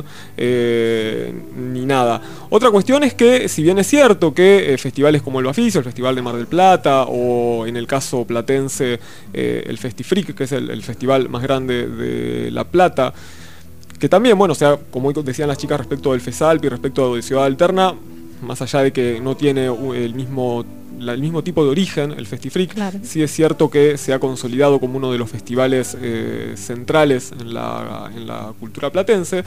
ni nada. Otra cuestión es que, si bien es cierto que festivales como el Bafisi, el Festival de Mar del Plata, o en el caso platense el Festifreak, que es el festival más grande de La Plata, que también, bueno, o sea, como decían las chicas respecto del FESALP y respecto de Ciudad Alterna, más allá de que no tiene el mismo tipo de origen, el Festifreak, claro, sí es cierto que se ha consolidado como uno de los festivales centrales en la cultura platense.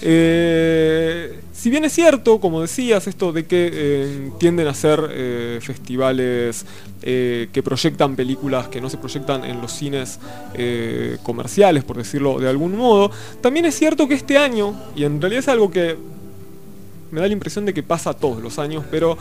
Si bien es cierto, como decías, esto de que tienden a ser festivales que proyectan películas que no se proyectan en los cines comerciales, por decirlo de algún modo, también es cierto que este año, y en realidad es algo que me da la impresión de que pasa todos los años, pero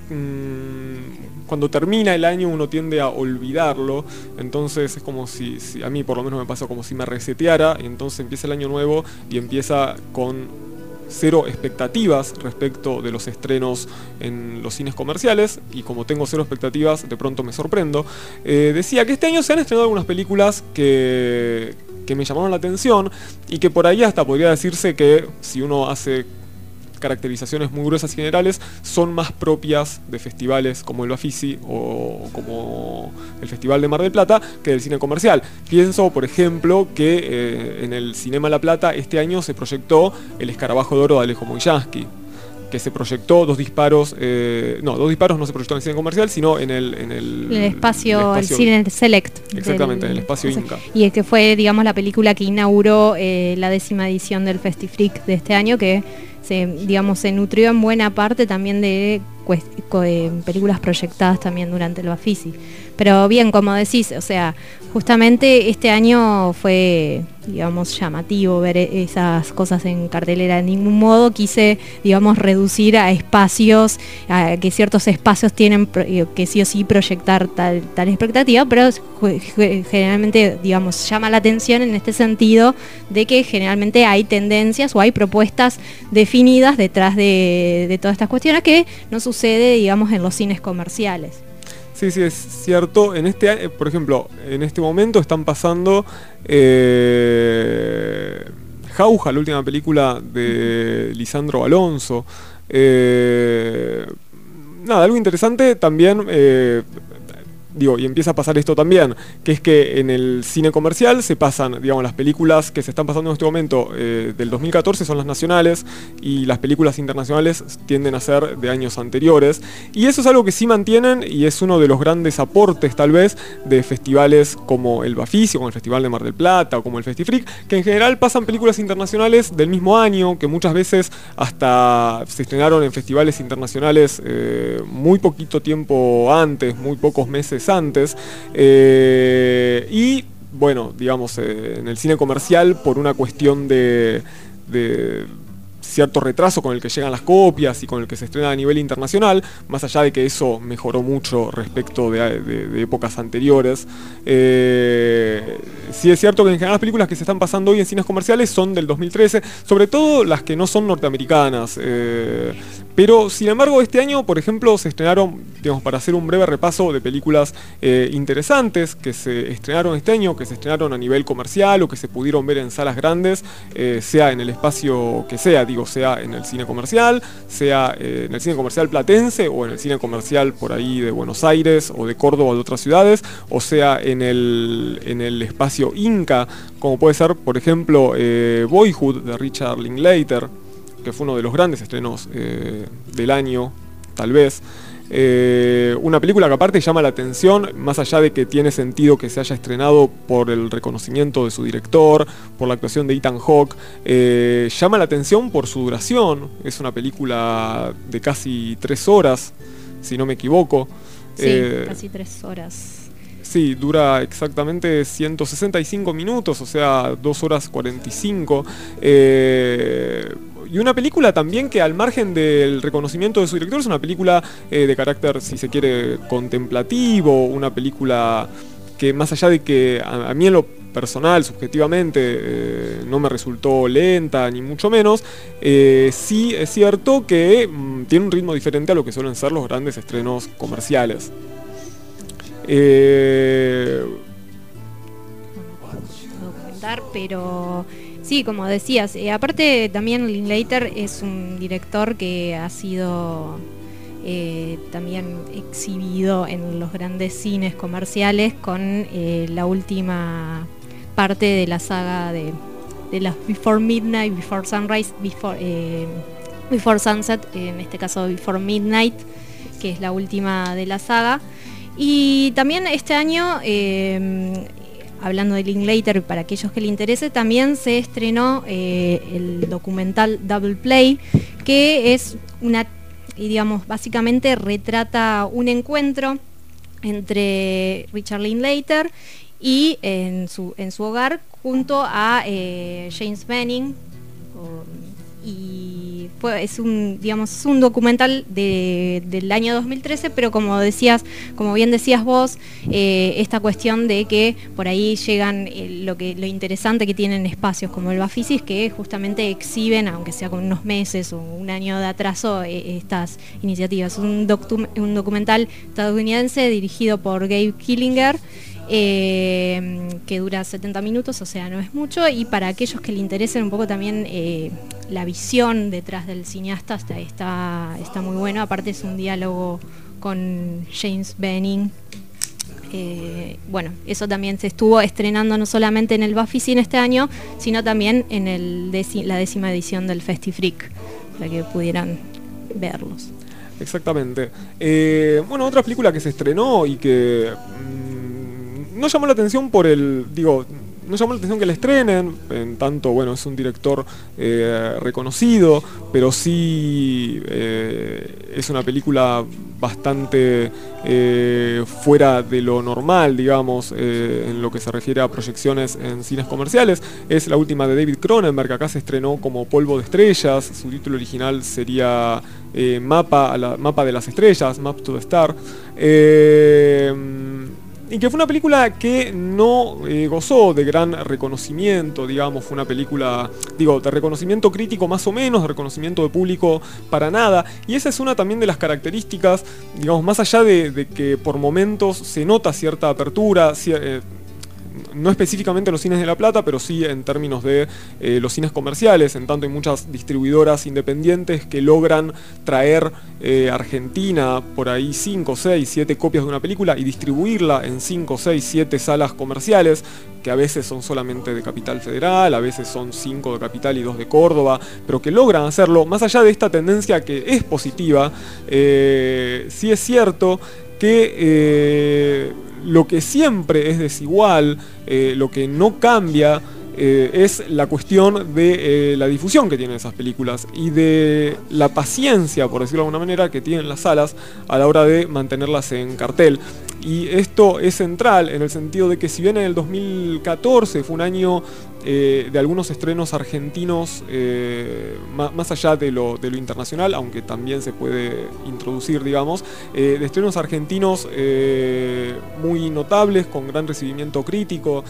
cuando termina el año uno tiende a olvidarlo, entonces es como si a mí por lo menos me pasa como si me reseteara, y entonces empieza el año nuevo y empieza con cero expectativas respecto de los estrenos en los cines comerciales, y como tengo cero expectativas, de pronto me sorprendo. Decía que este año se han estrenado algunas películas que me llamaron la atención, y que por ahí hasta podría decirse que, si uno hace caracterizaciones muy gruesas y generales, son más propias de festivales como el Bafisi o como el Festival de Mar del Plata que del cine comercial. Pienso, por ejemplo, que en el Cinema La Plata este año se proyectó El Escarabajo de Oro de Alejo Moyasky, que se proyectó Dos Disparos no se proyectó en el cine comercial, sino en el espacio, el Cine Select. Exactamente, en el espacio Inca. Y es que fue, digamos, la película que inauguró la 10ª edición del Festifreak de este año, que se nutrió en buena parte también de películas proyectadas también durante el Bafisi. Pero bien, como decís, o sea, justamente este año fue, digamos, llamativo ver esas cosas en cartelera. De ningún modo quise, digamos, reducir a espacios, a que ciertos espacios tienen que sí o sí proyectar tal expectativa, pero generalmente, digamos, llama la atención en este sentido de que generalmente hay tendencias o hay propuestas definidas detrás de todas estas cuestiones que no sucede, digamos, en los cines comerciales. Sí, es cierto. Por ejemplo, en este momento están pasando Jauja, la última película de Lisandro Alonso. Algo interesante también, y empieza a pasar esto también, que es que en el cine comercial se pasan, digamos, las películas que se están pasando en este momento del 2014 son las nacionales, y las películas internacionales tienden a ser de años anteriores, y eso es algo que sí mantienen, y es uno de los grandes aportes tal vez de festivales como el Bafisi, como el Festival de Mar del Plata o como el Festifreak, que en general pasan películas internacionales del mismo año, que muchas veces hasta se estrenaron en festivales internacionales muy poquito tiempo antes, muy pocos meses antes, y bueno, digamos, en el cine comercial, por una cuestión de cierto retraso con el que llegan las copias y con el que se estrena a nivel internacional, más allá de que eso mejoró mucho respecto de épocas anteriores, sí es cierto que en general las películas que se están pasando hoy en cines comerciales son del 2013, sobre todo las que no son norteamericanas. Pero, sin embargo, este año, por ejemplo, se estrenaron, digamos, para hacer un breve repaso de películas interesantes que se estrenaron este año, que se estrenaron a nivel comercial o que se pudieron ver en salas grandes, sea en el espacio que sea, digo, sea en el cine comercial, sea en el cine comercial platense o en el cine comercial por ahí de Buenos Aires o de Córdoba o de otras ciudades, o sea en el espacio Inca, como puede ser, por ejemplo, Boyhood de Richard Linklater, que fue uno de los grandes estrenos del año, tal vez. Una película que aparte llama la atención, más allá de que tiene sentido que se haya estrenado por el reconocimiento de su director, por la actuación de Ethan Hawke, llama la atención por su duración. Es una película de casi 3 horas, si no me equivoco. Sí, casi 3 horas. Sí, dura exactamente 165 minutos, o sea, 2 horas 45. Y una película también que, al margen del reconocimiento de su director, es una película de carácter, si se quiere, contemplativo, una película que, más allá de que a mí en lo personal, subjetivamente, no me resultó lenta, ni mucho menos, sí es cierto que tiene un ritmo diferente a lo que suelen ser los grandes estrenos comerciales. Pero sí, como decías, aparte también Linklater es un director que ha sido también exhibido en los grandes cines comerciales con la última parte de la saga de las Before Midnight, Before Sunrise, Before Sunset, en este caso Before Midnight, que es la última de la saga. Y también este año, hablando de Linklater, para aquellos que le interese, también se estrenó el documental Double Play, que es digamos, básicamente retrata un encuentro entre Richard Linklater y en su hogar junto a James Benning. Y es un documental del año 2013, pero como bien decías vos, esta cuestión de que por ahí llegan lo interesante que tienen espacios como el Bafisi, que justamente exhiben, aunque sea con unos meses o un año de atraso, estas iniciativas. Un documental estadounidense dirigido por Gabe Killinger, que dura 70 minutos, o sea, no es mucho, y para aquellos que le interesen un poco también la visión detrás del cineasta está muy bueno. Aparte es un diálogo con James Benning. Bueno, eso también se estuvo estrenando no solamente en el Bafisi este año, sino también en la 10ª edición del FestiFreak, para que pudieran verlos. Exactamente. Bueno, otra película que se estrenó y que no llamó la atención no llamó la atención que la estrenen, en tanto, bueno, es un director reconocido, pero sí es una película bastante fuera de lo normal, digamos, en lo que se refiere a proyecciones en cines comerciales. Es la última de David Cronenberg, acá se estrenó como Polvo de Estrellas, su título original sería Mapa de las Estrellas, Map to the Star. Y que fue una película que no gozó de gran reconocimiento, digamos, fue una película, de reconocimiento crítico más o menos, de reconocimiento de público para nada, y esa es una también de las características, digamos, más allá de que por momentos se nota cierta apertura, no específicamente en los cines de La Plata, pero sí en términos de los cines comerciales, en tanto hay muchas distribuidoras independientes que logran traer a Argentina por ahí 5, 6, 7 copias de una película y distribuirla en 5, 6, 7 salas comerciales, que a veces son solamente de Capital Federal, a veces son 5 de Capital y 2 de Córdoba, pero que logran hacerlo. Más allá de esta tendencia que es positiva, sí es cierto que lo que siempre es desigual, lo que no cambia, es la cuestión de la difusión que tienen esas películas y de la paciencia, por decirlo de alguna manera, que tienen las salas a la hora de mantenerlas en cartel. Y esto es central en el sentido de que, si bien en el 2014 fue un año de algunos estrenos argentinos, más allá de lo internacional, aunque también se puede introducir, digamos, de estrenos argentinos muy notables, con gran recibimiento crítico,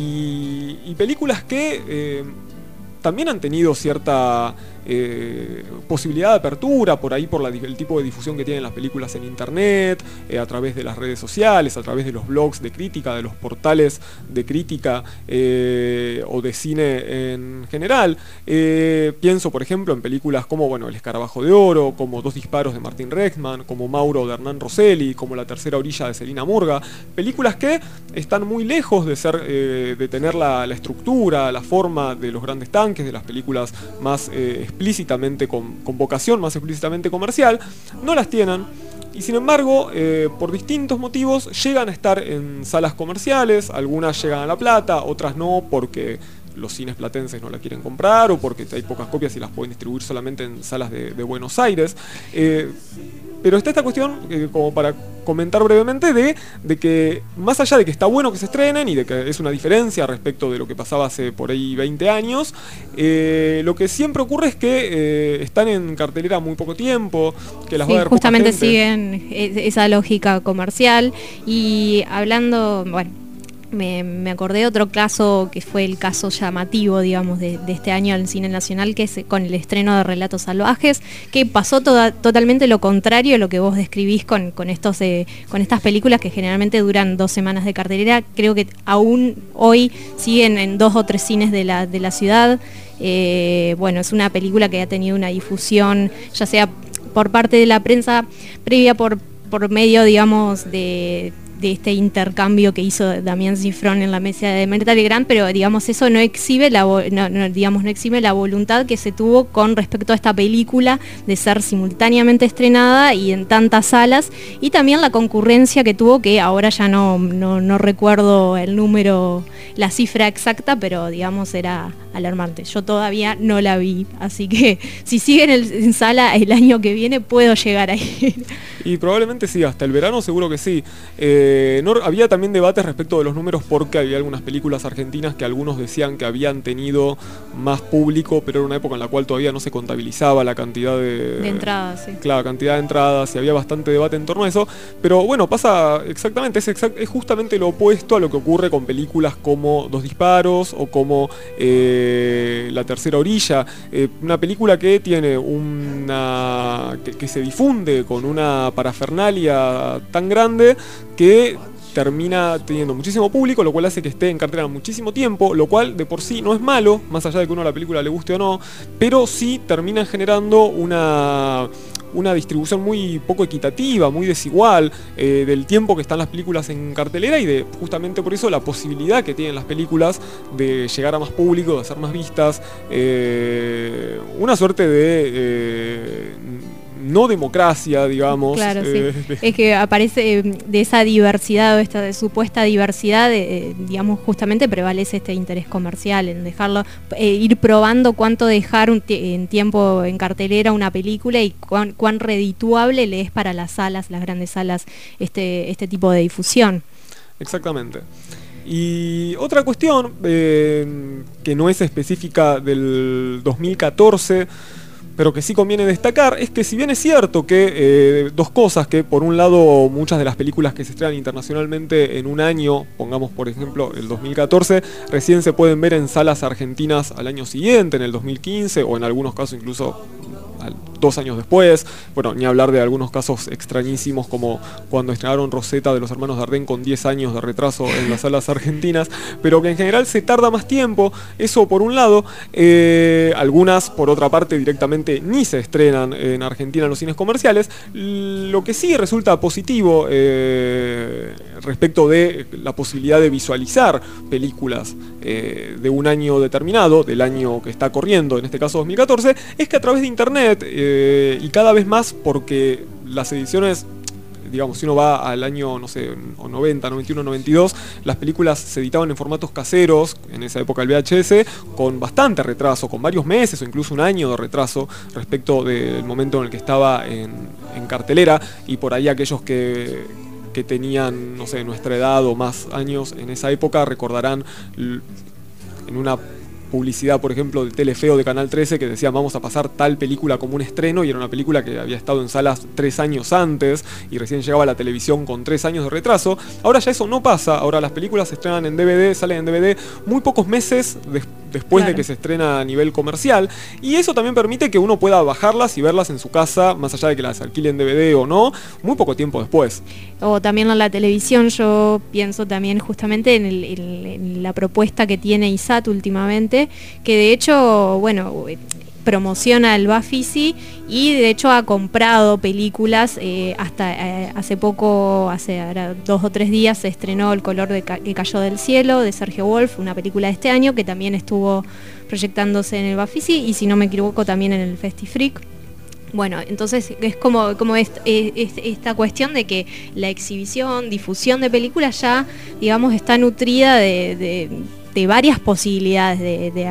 y películas que también han tenido cierta posibilidad de apertura por ahí, por el tipo de difusión que tienen las películas en internet, a través de las redes sociales, a través de los blogs de crítica, de los portales de crítica o de cine en general. Pienso, por ejemplo, en películas como El Escarabajo de Oro, como Dos Disparos de Martín Rexman, como Mauro de Hernán Rosselli, como La Tercera Orilla de Celina Murga, películas que están muy lejos de ser de tener la estructura, la forma de los grandes tanques, de las películas más explícitamente con vocación, más explícitamente comercial, no las tienen, y sin embargo, por distintos motivos, llegan a estar en salas comerciales. Algunas llegan a La Plata, otras no, porque los cines platenses no la quieren comprar, o porque hay pocas copias y las pueden distribuir solamente en salas de Buenos Aires. Pero está esta cuestión, como para comentar brevemente, de que más allá de que está bueno que se estrenen y de que es una diferencia respecto de lo que pasaba hace por ahí 20 años, lo que siempre ocurre es que están en cartelera muy poco tiempo, que las va a ver justamente poca gente. Siguen esa lógica comercial. Y hablando, me acordé de otro caso que fue el caso llamativo, digamos, de este año en el cine nacional, que es con el estreno de Relatos Salvajes, que pasó totalmente lo contrario a lo que vos describís con estas películas que generalmente duran 2 semanas de cartelera. Creo que aún hoy siguen en 2 o 3 cines de la ciudad. Es una película que ha tenido una difusión, ya sea por parte de la prensa previa, por medio, digamos, de este intercambio que hizo Damián Cifrón en la mesa de Metal Legrand, pero digamos eso no exhibe no exime la voluntad que se tuvo con respecto a esta película de ser simultáneamente estrenada y en tantas salas, y también la concurrencia que tuvo, que ahora ya no recuerdo el número, la cifra exacta, pero digamos era alarmante. Yo todavía no la vi, así que si siguen en sala el año que viene puedo llegar ahí. Y probablemente sí, hasta el verano seguro que sí. Había también debates respecto de los números, porque había algunas películas argentinas que algunos decían que habían tenido más público, pero era una época en la cual todavía no se contabilizaba la cantidad de entradas, sí. Claro, cantidad de entradas, y había bastante debate en torno a eso. Pero pasa exactamente, es justamente lo opuesto a lo que ocurre con películas como Dos Disparos o como La Tercera Orilla, una película que tiene que se difunde con una parafernalia tan grande que termina teniendo muchísimo público, lo cual hace que esté en cartelera muchísimo tiempo, lo cual de por sí no es malo, más allá de que uno a la película le guste o no, pero sí termina generando una distribución muy poco equitativa, muy desigual del tiempo que están las películas en cartelera, y de justamente por eso la posibilidad que tienen las películas de llegar a más público, de ser más vistas, una suerte de no democracia, digamos. Claro, sí. Es que aparece de esa diversidad, o esta supuesta diversidad, digamos, justamente prevalece este interés comercial en dejarlo, ir probando cuánto dejar en tiempo en cartelera una película y cuán redituable le es para las salas, las grandes salas, este tipo de difusión. Exactamente. Y otra cuestión que no es específica del 2014, pero que sí conviene destacar, es que si bien es cierto que dos cosas, que por un lado muchas de las películas que se estrenan internacionalmente en un año, pongamos por ejemplo el 2014, recién se pueden ver en salas argentinas al año siguiente, en el 2015, o en algunos casos incluso 2 años después. Bueno, ni hablar de algunos casos extrañísimos como cuando estrenaron Rosetta de los hermanos Dardenne con 10 años de retraso en las salas argentinas, pero que en general se tarda más tiempo. Eso por un lado. Algunas por otra parte directamente ni se estrenan en Argentina en los cines comerciales. Lo que sí resulta positivo respecto de la posibilidad de visualizar películas de un año determinado, del año que está corriendo, en este caso 2014, es que a través de internet, y cada vez más, porque las ediciones, digamos, si uno va al año, no sé, 90, 91, 92, las películas se editaban en formatos caseros, en esa época el VHS, con bastante retraso, con varios meses o incluso un año de retraso respecto del momento en el que estaba en cartelera, y por ahí aquellos que tenían, no sé, nuestra edad o más años en esa época recordarán en una publicidad, por ejemplo, de Telefe o de Canal 13 que decían vamos a pasar tal película como un estreno, y era una película que había estado en salas 3 años antes y recién llegaba a la televisión con 3 años de retraso. Ahora ya eso no pasa, ahora las películas se estrenan en DVD, salen en DVD muy pocos meses después de que se estrena a nivel comercial, y eso también permite que uno pueda bajarlas y verlas en su casa, más allá de que las alquilen DVD o no, muy poco tiempo después. O también en la televisión, yo pienso también justamente en la propuesta que tiene ISAT últimamente, que de hecho, bueno, promociona el Bafisi y de hecho ha comprado películas, hasta hace poco, hace ahora 2 o 3 días se estrenó El color que cayó del cielo de Sergio Wolf, una película de este año que también estuvo proyectándose en el Bafisi y si no me equivoco también en el Festifreak. Bueno, entonces es como esta cuestión de que la exhibición, difusión de películas ya, digamos, está nutrida de varias posibilidades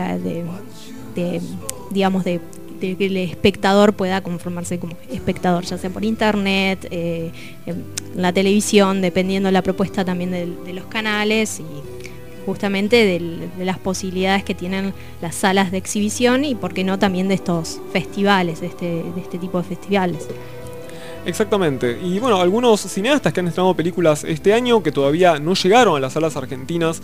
digamos, de que el espectador pueda conformarse como espectador, ya sea por internet, en la televisión, dependiendo de la propuesta también de los canales y justamente de las posibilidades que tienen las salas de exhibición y por qué no también de estos festivales, de este tipo de festivales. Exactamente, y bueno, algunos cineastas que han estrenado películas este año que todavía no llegaron a las salas argentinas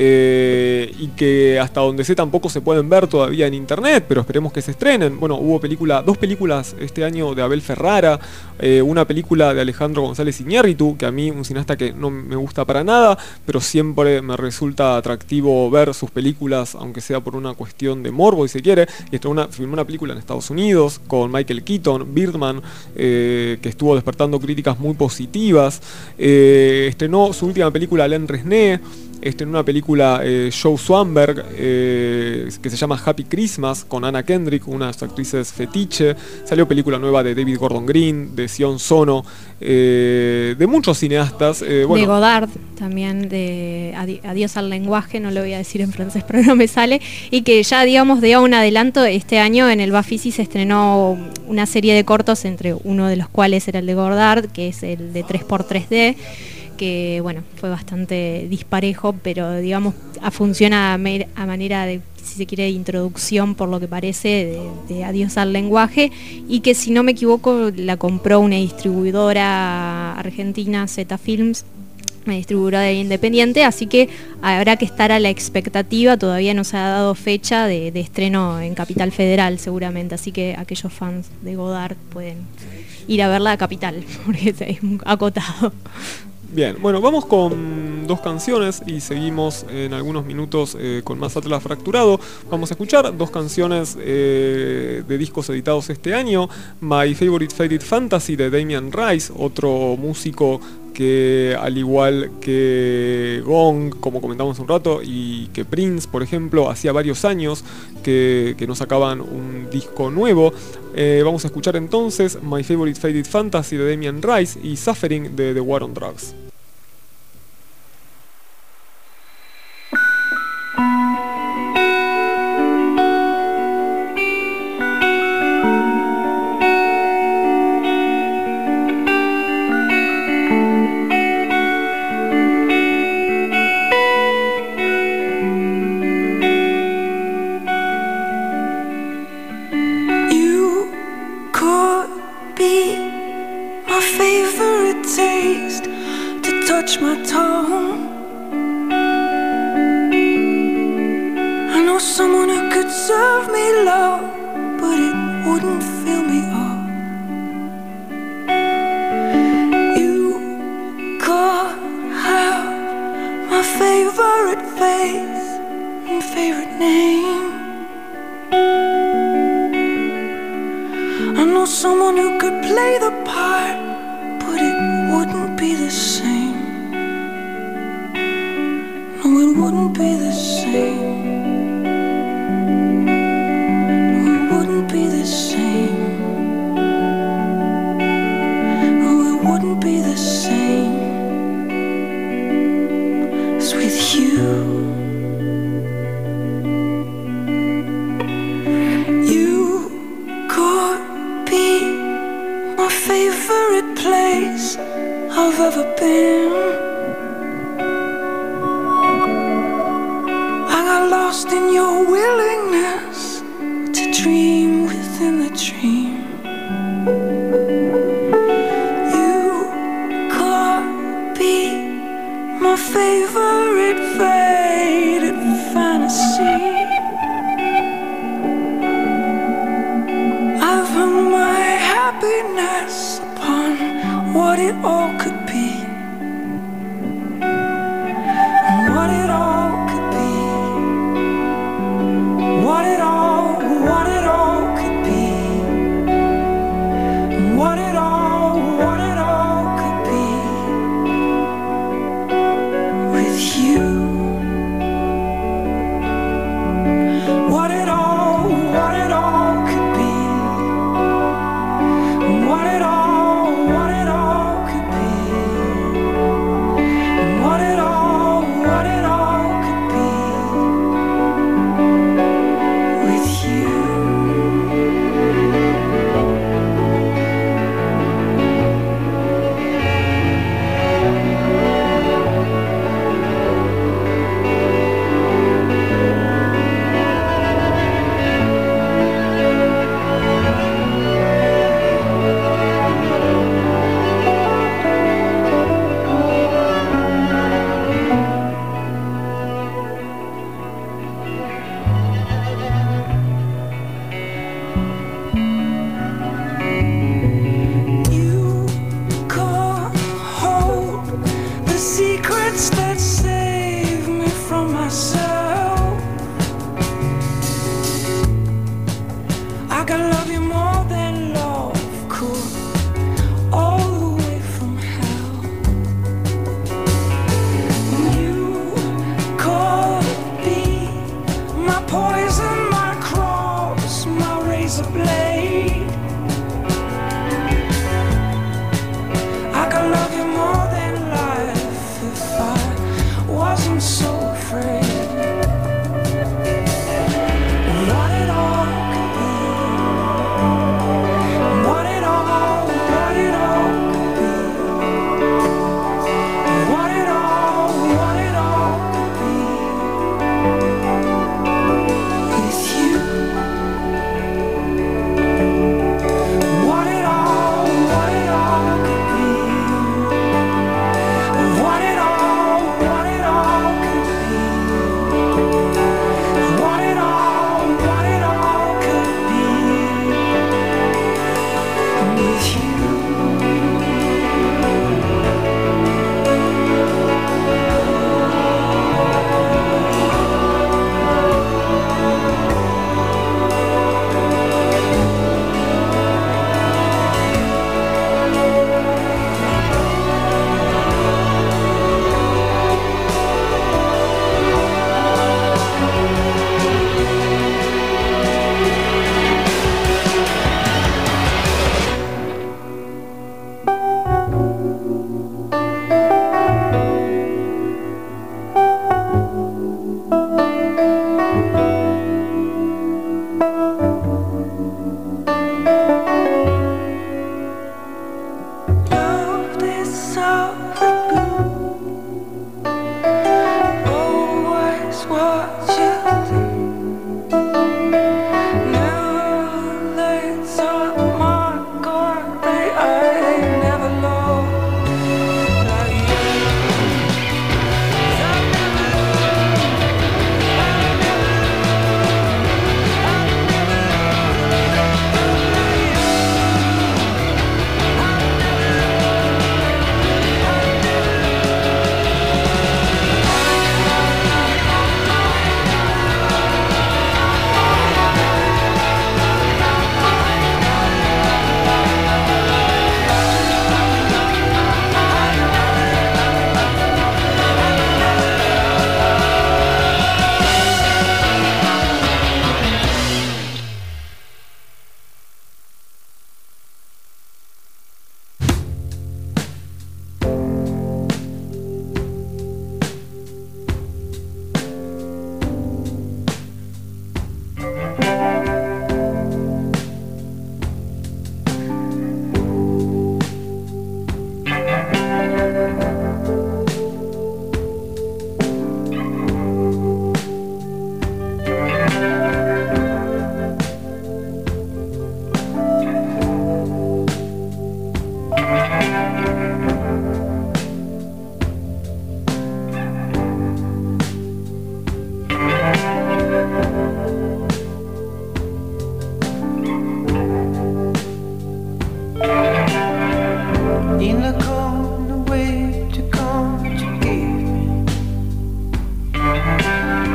y que hasta donde sé tampoco se pueden ver todavía en internet, pero esperemos que se estrenen. Bueno, hubo dos películas este año de Abel Ferrara, una película de Alejandro González Iñárritu, que a mí, un cineasta que no me gusta para nada, pero siempre me resulta atractivo ver sus películas, aunque sea por una cuestión de morbo, si se quiere, y filmó una película en Estados Unidos con Michael Keaton, Birdman, que estuvo despertando críticas muy positivas. Estrenó su última película Alain Resnais, estrenó una película Joe Swanberg que se llama Happy Christmas con Anna Kendrick, una de las actrices fetiche. Salió película nueva de David Gordon Green, de Sion Sono, de muchos cineastas. Bueno. De Godard también, de Adiós al lenguaje, no lo voy a decir en francés pero no me sale, y que ya digamos dio un adelanto. Este año en el Bafisi se estrenó una serie de cortos, entre uno de los cuales era el de Godard, que es el de 3x3D, que bueno, fue bastante disparejo, pero digamos funciona a manera de, si se quiere, de introducción, por lo que parece, de Adiós al lenguaje, y que si no me equivoco la compró una distribuidora argentina, Z Films, una distribuidora independiente, así que habrá que estar a la expectativa. Todavía no se ha dado fecha de estreno en Capital Federal seguramente, así que aquellos fans de Godard pueden ir a verla a Capital, porque es acotado. Bien, bueno, vamos con 2 canciones y seguimos en algunos minutos con más Atlas Fracturado. Vamos a escuchar 2 canciones de discos editados este año. My Favorite Faded Fantasy de Damien Rice, otro músico que, al igual que Gong, como comentamos un rato, y que Prince, por ejemplo, hacía varios años que no sacaban un disco nuevo. Vamos a escuchar entonces My Favorite Faded Fantasy de Damien Rice y Suffering de The War on Drugs. got lost in your willingness to dream within the dream. You could be my favorite faded fantasy. I've hung my happiness upon what it all could be. And what it all could be. What it all could be. And what it all could be. With you. What it all could be. And what it all could be. And what it all could be. With you. You can't hold the secrets that save me from myself. I can love you more than love could, all the way from hell. You could be my poison, my cross, my razor blade. I could love you more than life if I wasn't so afraid. What it all could be. What it all could be. What it all could be. With you. What it all could be. What it all could be. What it all could be. With you. Loved is solitude. Always what you do. Never lays up my guard that I never loved like you.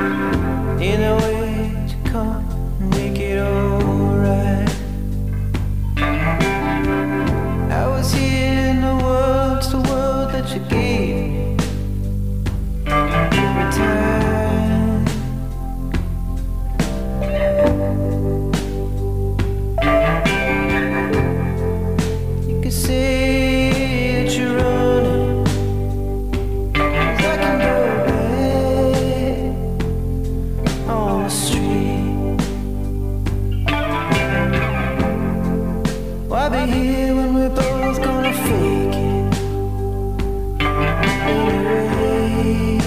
in a way to come and make it alright. I was here in the world's the world that you gave me. Every time you could say that you're running, 'cause I can go back on the street. Why be here when we're both gonna fake it anyway?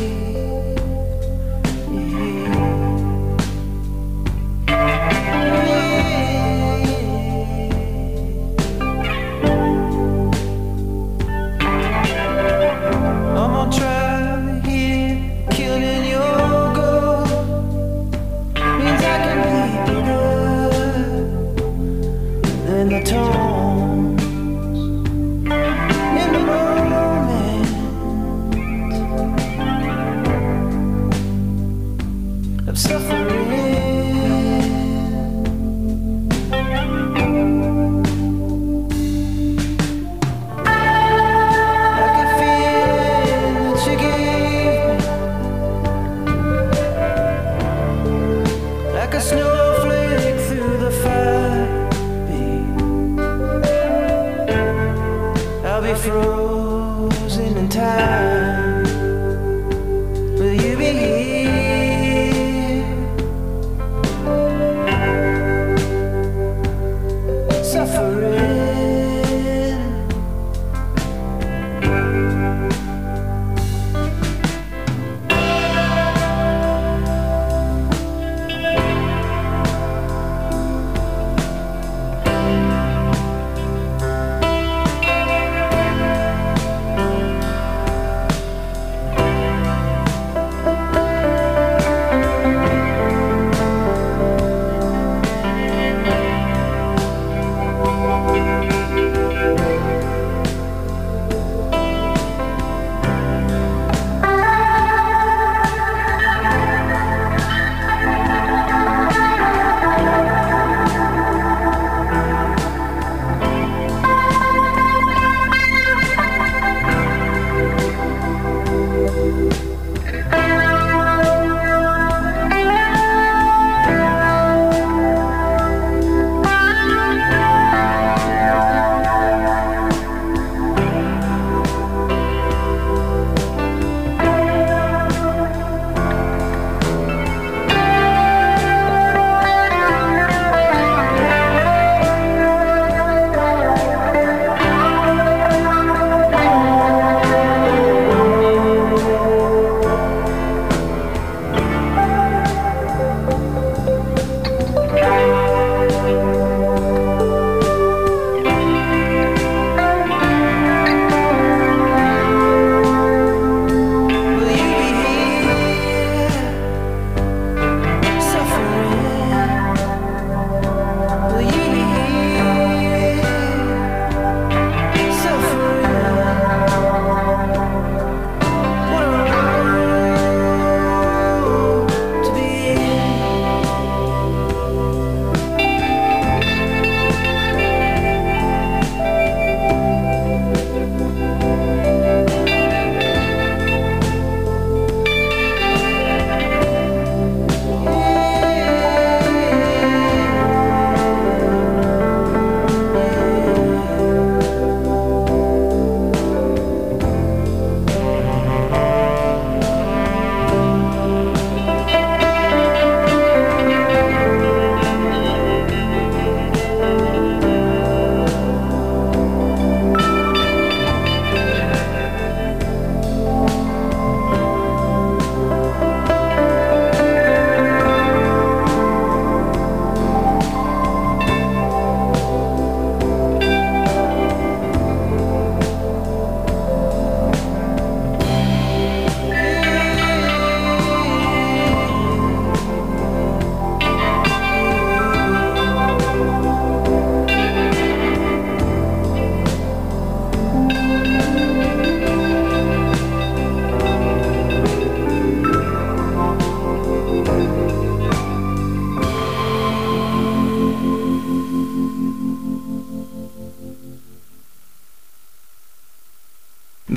I'm on trial here, killing your goal. Means I can be bigger than the tones in the moment of suffering. Like a feeling that you gave me, like a snowflake through the fire, babe. I'll be frozen in time. Will you be here? Suffering.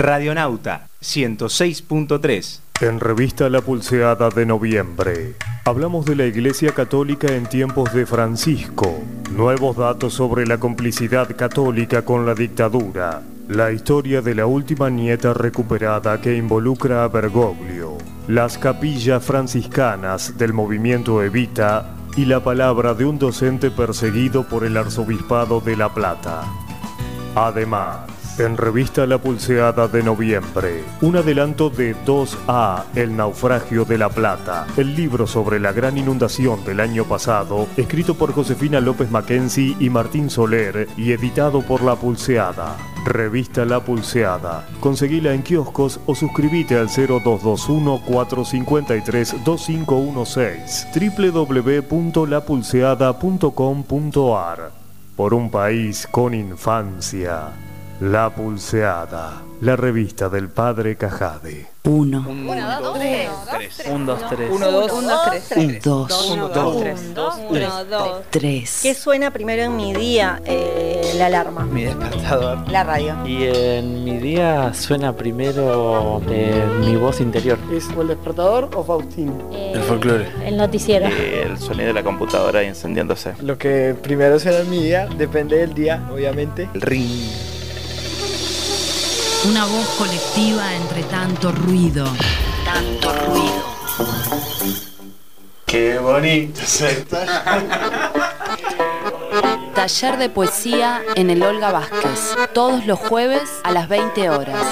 Radionauta 106.3. En Revista La Pulseada de noviembre, hablamos de la Iglesia Católica en tiempos de Francisco, nuevos datos sobre la complicidad católica con la dictadura, la historia de la última nieta recuperada que involucra a Bergoglio, las capillas franciscanas del movimiento Evita y la palabra de un docente perseguido por el Arzobispado de La Plata. Además, en Revista La Pulseada de noviembre, un adelanto de 2A, El naufragio de La Plata, el libro sobre la gran inundación del año pasado, escrito por Josefina López Mackenzie y Martín Soler y editado por La Pulseada. Revista La Pulseada. Conseguila en kioscos o suscríbete al 0221-453-2516 www.lapulseada.com.ar. Por un país con infancia. La Pulseada, la revista del Padre Cajade. 1, 2, 3. 1, 2, 3. 1, 2, 3. 2, 3. ¿Qué suena primero en mi día? La alarma. Mi despertador. La radio. Y en mi día suena primero mi voz interior. ¿Es o el despertador o Faustín? El folclore. El noticiero. El sonido de la computadora encendiéndose. Lo que primero suena en mi día, depende del día, obviamente. El ring. Una voz colectiva entre tanto ruido. Tanto ruido. ¡Qué bonito! Taller de poesía en el Olga Vázquez. Todos los jueves a las 20 horas.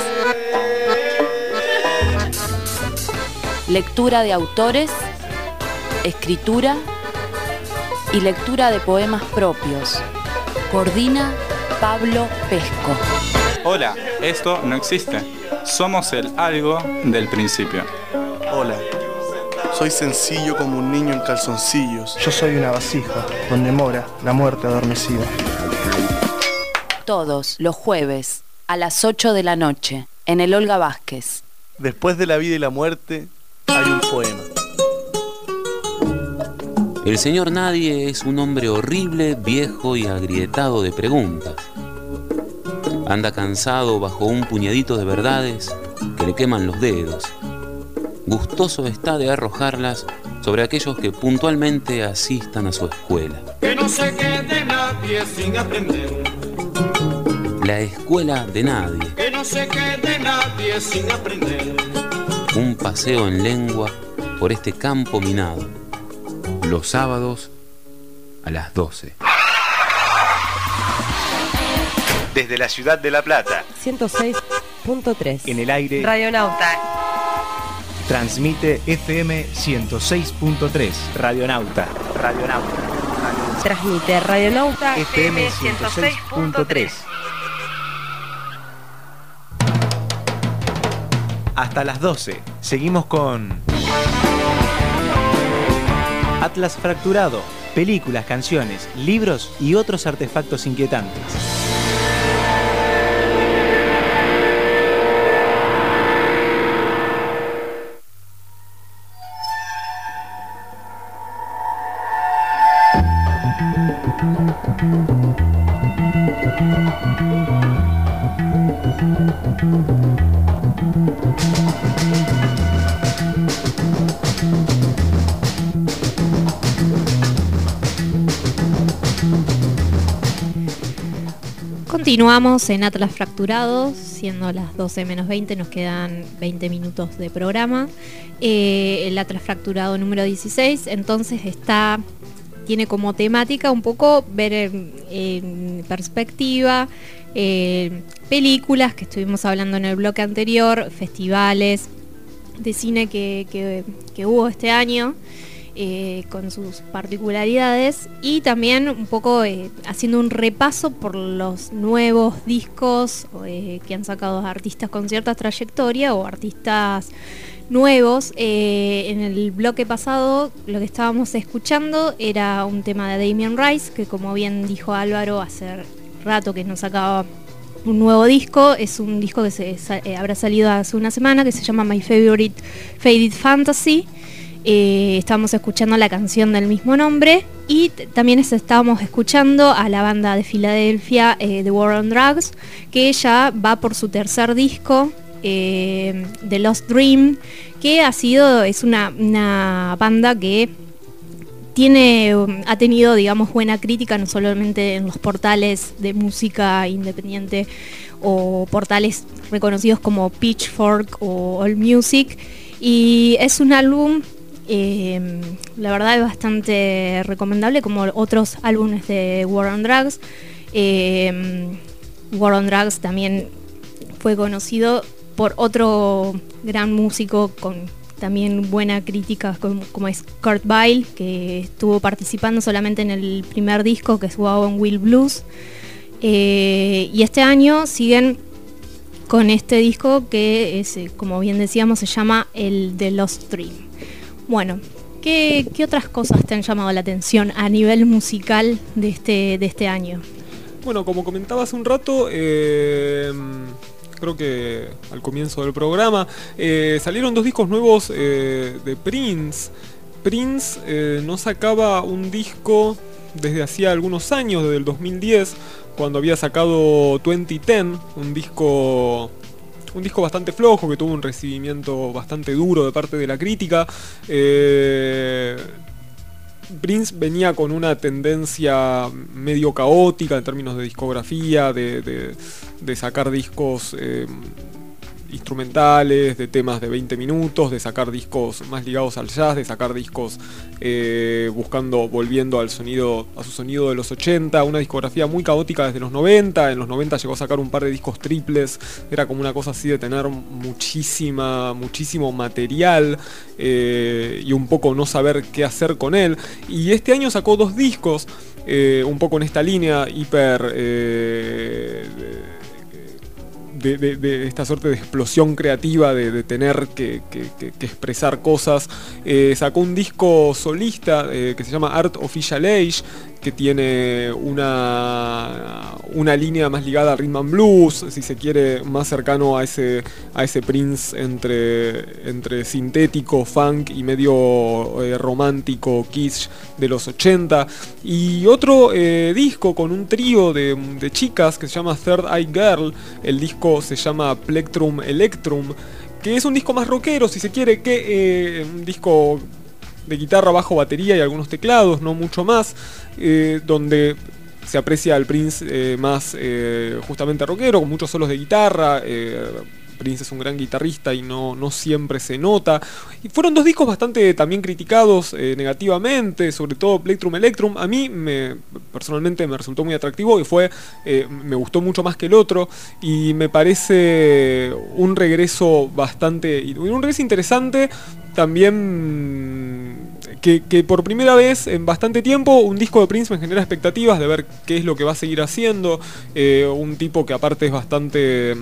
Lectura de autores, escritura y lectura de poemas propios. Coordina Pablo Pesco. Hola, esto no existe. Somos el algo del principio. Hola, soy sencillo como un niño en calzoncillos. Yo soy una vasija donde mora la muerte adormecida. Todos los jueves a las 8 de la noche en el Olga Vázquez. Después de la vida y la muerte hay un poema. El señor Nadie es un hombre horrible, viejo y agrietado de preguntas. Anda cansado bajo un puñadito de verdades que le queman los dedos. Gustoso está de arrojarlas sobre aquellos que puntualmente asistan a su escuela. Que no se quede nadie sin aprender. La escuela de nadie. Que no se quede nadie sin aprender. Un paseo en lengua por este campo minado. Los sábados a las 12. Desde la ciudad de La Plata, 106.3. en el aire, Radionauta. transmite FM 106.3. Radionauta. Transmite Radionauta FM 106.3. Hasta las 12. Seguimos con Atlas Fracturado. Películas, canciones, libros y otros artefactos inquietantes. Continuamos en Atlas Fracturados, siendo las 12 menos 20, nos quedan 20 minutos de programa. El Atlas Fracturado número 16, entonces tiene como temática un poco ver en perspectiva películas que estuvimos hablando en el bloque anterior, festivales de cine que hubo este año. Con sus particularidades y también un poco haciendo un repaso por los nuevos discos que han sacado artistas con cierta trayectoria o artistas nuevos. En el bloque pasado lo que estábamos escuchando era un tema de Damien Rice, que como bien dijo Álvaro, hace rato que nos sacaba un nuevo disco. Es un disco que habrá salido hace una semana, que se llama My Favorite Faded Fantasy. Estábamos escuchando la canción del mismo nombre y también estábamos escuchando a la banda de Filadelfia, The War on Drugs, que ya va por su tercer disco, The Lost Dream, que es una banda que ha tenido, digamos, buena crítica, no solamente en los portales de música independiente o portales reconocidos como Pitchfork o AllMusic, y es un álbum, la verdad, es bastante recomendable, como otros álbumes de War on Drugs. War on Drugs también fue conocido por otro gran músico con también buena crítica, como es Kurt Weill, que estuvo participando solamente en el primer disco, que es Wagon Wheel Blues. Y este año siguen con este disco que es, como bien decíamos, se llama el The Lost Dream. Bueno, ¿qué otras cosas te han llamado la atención a nivel musical de este año? Bueno, como comentaba hace un rato, creo que al comienzo del programa, salieron 2 discos nuevos de Prince. Prince no sacaba un disco desde hacía algunos años, desde el 2010, cuando había sacado 2010, un disco bastante flojo, que tuvo un recibimiento bastante duro de parte de la crítica. Prince venía con una tendencia medio caótica en términos de discografía, de sacar discos instrumentales, de temas de 20 minutos, de sacar discos más ligados al jazz, de sacar discos volviendo a su sonido de los 80, una discografía muy caótica desde los 90. En los 90 llegó a sacar un par de discos triples, era como una cosa así de tener muchísimo material y un poco no saber qué hacer con él. Y este año sacó 2 discos, un poco en esta línea de esta suerte de explosión creativa, de tener que expresar cosas. Sacó un disco solista que se llama Art Official Age, que tiene una línea más ligada a rhythm and blues, si se quiere, más cercano a ese Prince entre sintético, funk y medio romántico, kitsch de los 80. Y otro disco con un trío de chicas que se llama Third Eye Girl. El disco se llama Plectrum Electrum, que es un disco más rockero, si se quiere, que un disco de guitarra, bajo, batería y algunos teclados, no mucho más, donde se aprecia al Prince más justamente rockero, con muchos solos de guitarra. Prince es un gran guitarrista y no siempre se nota. Y fueron 2 discos bastante también criticados negativamente, sobre todo Plectrum Electrum. A mí personalmente me resultó muy atractivo y me gustó mucho más que el otro, y me parece un regreso interesante también, que por primera vez en bastante tiempo un disco de Prince me genera expectativas de ver qué es lo que va a seguir haciendo. Un tipo que aparte es bastante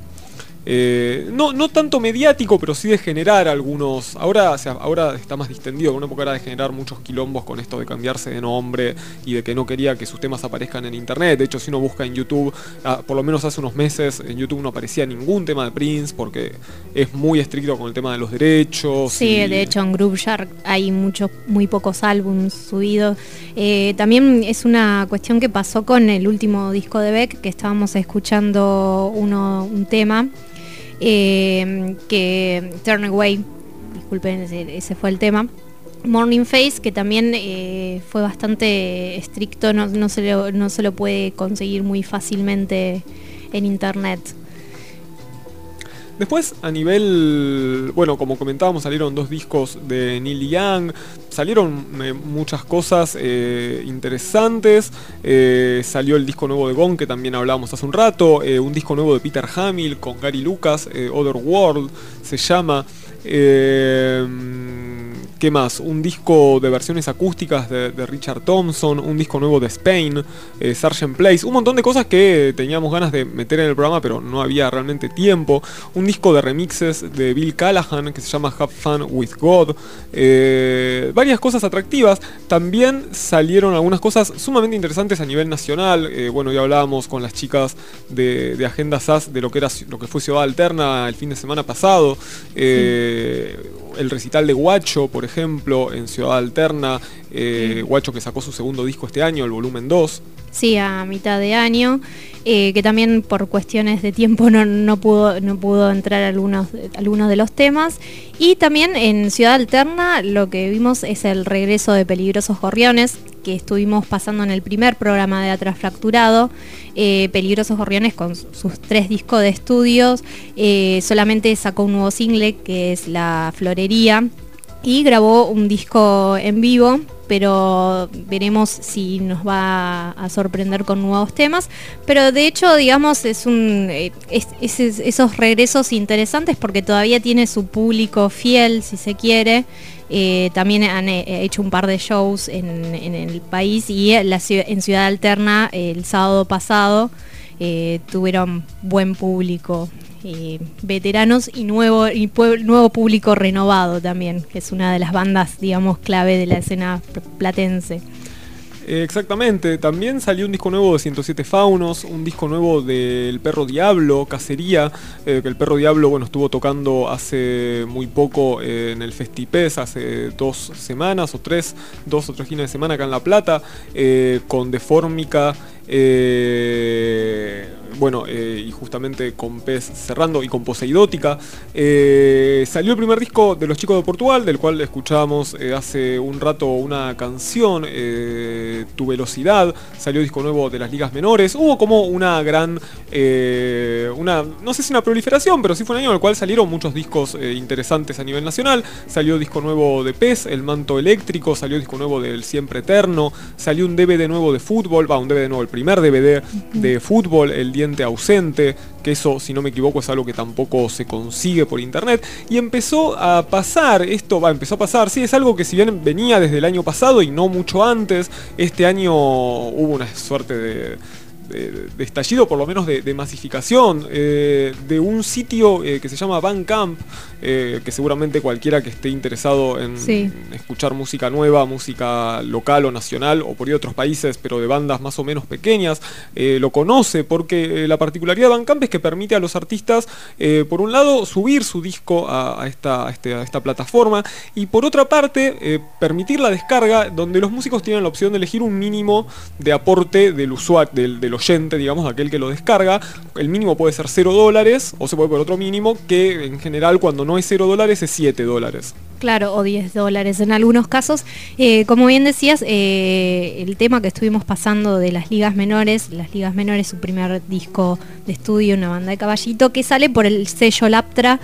no tanto mediático, pero sí de generar algunos. Ahora está más distendido. En una época era de generar muchos quilombos con esto de cambiarse de nombre y de que no quería que sus temas aparezcan en internet. De hecho, si uno busca en YouTube, por lo menos hace unos meses, en YouTube no aparecía ningún tema de Prince porque es muy estricto con el tema de los derechos. Sí, de hecho en Grooveshark hay muy pocos álbumes subidos. También es una cuestión que pasó con el último disco de Beck, que estábamos escuchando un tema. Que Turn Away, disculpen, ese fue el tema. Morning Face, que también fue bastante estricto, no se lo puede conseguir muy fácilmente en internet. Después, a nivel, bueno, como comentábamos, salieron 2 discos de Neil Young, salieron muchas cosas interesantes. Salió el disco nuevo de Gong, que también hablábamos hace un rato, un disco nuevo de Peter Hamill con Gary Lucas, Other World se llama. ¿Qué más? Un disco de versiones acústicas de Richard Thompson, un disco nuevo de Spain, Sgt. Place, un montón de cosas que teníamos ganas de meter en el programa, pero no había realmente tiempo. Un disco de remixes de Bill Callahan que se llama Have Fun With God. Varias cosas atractivas. También salieron algunas cosas sumamente interesantes a nivel nacional. Bueno, ya hablábamos con las chicas de Agenda SAS de lo que fue Ciudad Alterna el fin de semana pasado. el recital de Guacho, por ejemplo, en Ciudad Alterna, Guacho que sacó su segundo disco este año, el volumen 2. Sí, a mitad de año, que también por cuestiones de tiempo no pudo entrar algunos de los temas. Y también en Ciudad Alterna lo que vimos es el regreso de Peligrosos Gorriones, que estuvimos pasando en el primer programa de Atrás Fracturado. Peligrosos Gorriones, con sus 3 discos de estudios, solamente sacó un nuevo single que es La Florería, y grabó un disco en vivo, pero veremos si nos va a sorprender con nuevos temas. Pero de hecho, digamos, es esos regresos interesantes porque todavía tiene su público fiel, si se quiere. También han hecho un par de shows en el país, y en Ciudad Alterna el sábado pasado tuvieron buen público. Veteranos y nuevo público renovado también, que es una de las bandas, digamos, clave de la escena platense. Exactamente, también salió un disco nuevo de 107 Faunos, un disco nuevo del Perro Diablo, Cacería, que el Perro Diablo, bueno, estuvo tocando hace muy poco en el Festipes, hace 2 semanas o 3 fines de semana acá en La Plata, con Deformica, y justamente con Pez cerrando y con Poseidótica. Salió el primer disco de Los Chicos de Portugal, del cual escuchábamos hace un rato una canción, Tu Velocidad. Salió disco nuevo de Las Ligas Menores. Hubo como una gran, no sé si una proliferación, pero sí fue un año en el cual salieron muchos discos interesantes a nivel nacional. Salió disco nuevo de Pez, El Manto Eléctrico. Salió disco nuevo del Siempre Eterno. Salió un DVD nuevo de fútbol, un DVD nuevo, el primer DVD de fútbol, El Diente Ausente, que eso, si no me equivoco, es algo que tampoco se consigue por internet. Y empezó a pasar, sí, es algo que si bien venía desde el año pasado y no mucho antes, este año hubo una suerte de estallido, por lo menos de masificación, de un sitio que se llama Bandcamp, que seguramente cualquiera que esté interesado en escuchar música nueva, música local o nacional, o por ahí otros países, pero de bandas más o menos pequeñas, lo conoce, porque la particularidad de Bandcamp es que permite a los artistas, por un lado, subir su disco a esta plataforma, y por otra parte, permitir la descarga, donde los músicos tienen la opción de elegir un mínimo de aporte del usuario, del oyente, digamos, aquel que lo descarga. El mínimo puede ser $0, o se puede poner otro mínimo, que en general cuando no es $0 es $7. Claro, o $10 en algunos casos. Como bien decías, el tema que estuvimos pasando de Las Ligas Menores, su primer disco de estudio, una banda de caballito, que sale por el sello Laptra,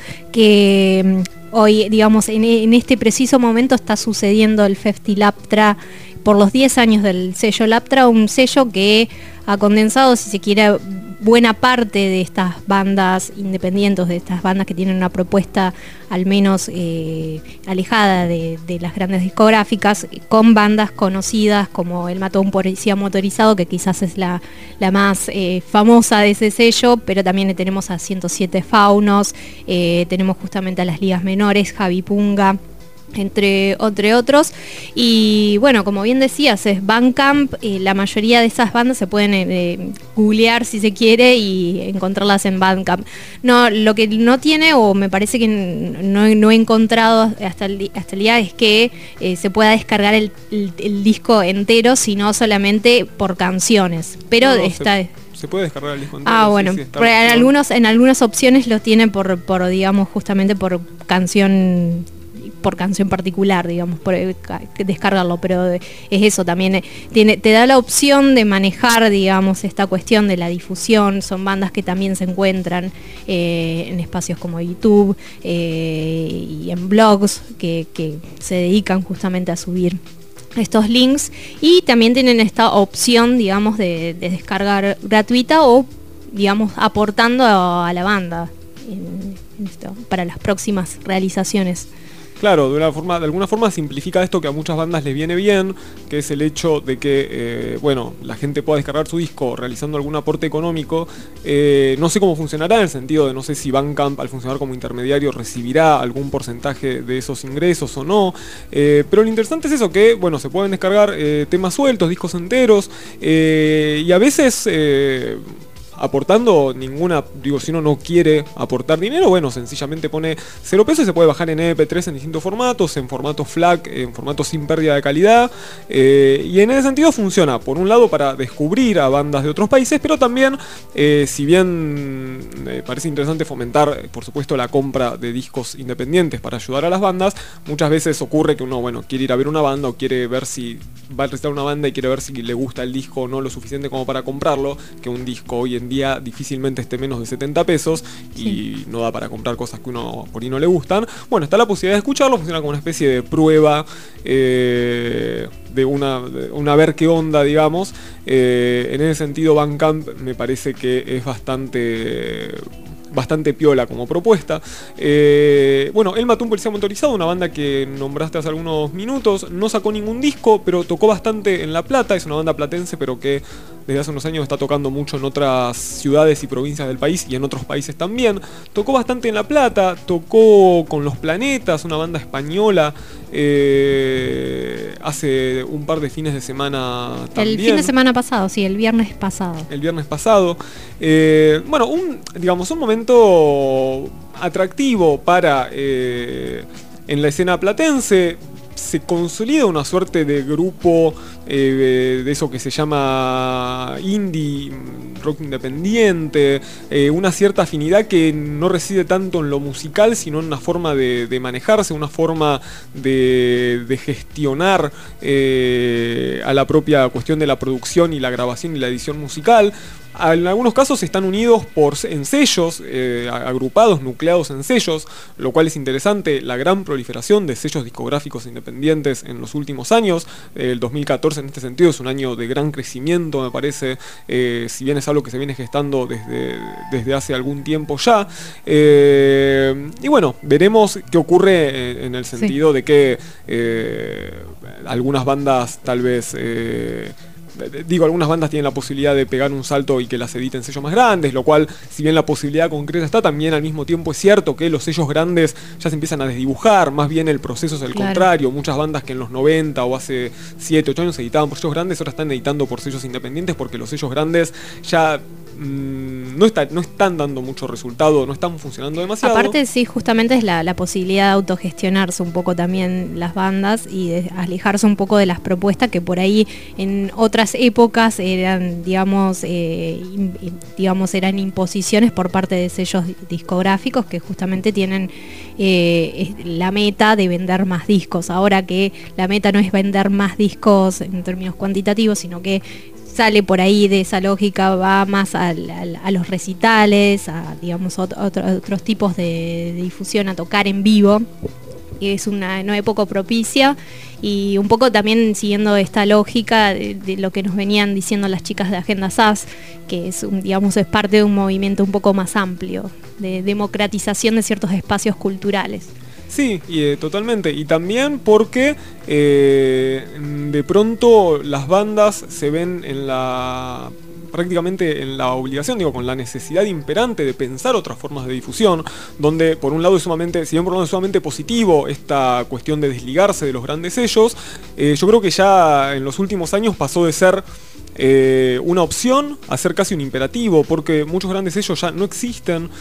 que hoy, digamos, en este preciso momento está sucediendo el Festi Laptra por los 10 años del sello Laptra, un sello que ha condensado, si se quiere, buena parte de estas bandas independientes, de estas bandas que tienen una propuesta al menos alejada de las grandes discográficas, con bandas conocidas como El Mató a un Policía Motorizado, que quizás es la más famosa de ese sello, pero también tenemos a 107 Faunos, tenemos justamente a Las Ligas Menores, Javi Punga, entre otros. Y bueno, como bien decías, es Bandcamp. La mayoría de esas bandas se pueden googlear si se quiere y encontrarlas en Bandcamp. No, lo que no tiene, o me parece que no he encontrado hasta el día, es que se pueda descargar el disco entero, sino solamente por canciones. Pero se puede descargar el disco entero. Bueno, sí, en algunas opciones lo tiene por digamos, justamente por canción particular, digamos, por descargarlo, pero es eso también, te da la opción de manejar, digamos, esta cuestión de la difusión. Son bandas que también se encuentran en espacios como YouTube y en blogs que se dedican justamente a subir estos links, y también tienen esta opción, digamos, de descargar gratuita o, digamos, aportando a la banda para las próximas realizaciones. Claro, de alguna forma simplifica esto que a muchas bandas les viene bien, que es el hecho de que la gente pueda descargar su disco realizando algún aporte económico. No sé cómo funcionará, en el sentido de no sé si Bandcamp, al funcionar como intermediario, recibirá algún porcentaje de esos ingresos o no. Pero lo interesante es eso, que se pueden descargar temas sueltos, discos enteros, y a veces aportando ninguna, digo, si uno no quiere aportar dinero, bueno, sencillamente pone 0 pesos y se puede bajar en MP3 en distintos formatos, en formato FLAC, en formato sin pérdida de calidad, y en ese sentido funciona, por un lado, para descubrir a bandas de otros países, pero también, si bien parece interesante fomentar, por supuesto, la compra de discos independientes para ayudar a las bandas, muchas veces ocurre que uno, bueno, quiere ir a ver una banda o quiere ver si va a recitar una banda y quiere ver si le gusta el disco o no lo suficiente como para comprarlo, que un disco hoy en día difícilmente esté menos de 70 pesos y no da para comprar cosas que uno por ahí no le gustan. Bueno, está la posibilidad de escucharlo, funciona como una especie de prueba, de una ver qué onda, digamos. En ese sentido, Bandcamp me parece que es bastante piola como propuesta. Bueno, Él mató a un policía motorizado, una banda que nombraste hace algunos minutos, no sacó ningún disco, pero tocó bastante en La Plata, es una banda platense, pero que desde hace unos años está tocando mucho en otras ciudades y provincias del país y en otros países también. Tocó bastante en La Plata, tocó con Los Planetas, una banda española, hace un par de fines de semana también. El fin de semana pasado, sí, el viernes pasado. El viernes pasado. Bueno, un momento atractivo para en la escena platense. Se consolida una suerte de grupo de eso que se llama indie, rock independiente, una cierta afinidad que no reside tanto en lo musical, sino en una forma de manejarse, una forma de gestionar a la propia cuestión de la producción y la grabación y la edición musical. En algunos casos están unidos en sellos, agrupados, nucleados en sellos, lo cual es interesante, la gran proliferación de sellos discográficos independientes en los últimos años. El 2014 en este sentido es un año de gran crecimiento, me parece, si bien es algo que se viene gestando desde hace algún tiempo ya. Y bueno, veremos qué ocurre en el sentido de que algunas bandas tal vez... algunas bandas tienen la posibilidad de pegar un salto y que las editen sellos más grandes, lo cual, si bien la posibilidad concreta está, también al mismo tiempo es cierto que los sellos grandes ya se empiezan a desdibujar, más bien el proceso es el contrario. Muchas bandas que en los 90 o hace 7, 8 años se editaban por sellos grandes, ahora están editando por sellos independientes porque los sellos grandes ya no están dando mucho resultado, no están funcionando demasiado. Aparte, sí, justamente es la posibilidad de autogestionarse un poco también las bandas y de alejarse un poco de las propuestas que por ahí en otras épocas eran, eran imposiciones por parte de sellos discográficos que justamente tienen la meta de vender más discos. Ahora que la meta no es vender más discos en términos cuantitativos, sino que sale por ahí de esa lógica, va más a los recitales, a otros tipos de difusión, a tocar en vivo. Y es una época propicia y un poco también siguiendo esta lógica de lo que nos venían diciendo las chicas de Agenda SAS, que es es parte de un movimiento un poco más amplio de democratización de ciertos espacios culturales. Sí, totalmente. Y también porque de pronto las bandas se ven prácticamente en la obligación, con la necesidad imperante de pensar otras formas de difusión, donde por un lado es sumamente positivo esta cuestión de desligarse de los grandes sellos. Yo creo que ya en los últimos años pasó de ser una opción a ser casi un imperativo, porque muchos grandes sellos ya no existen,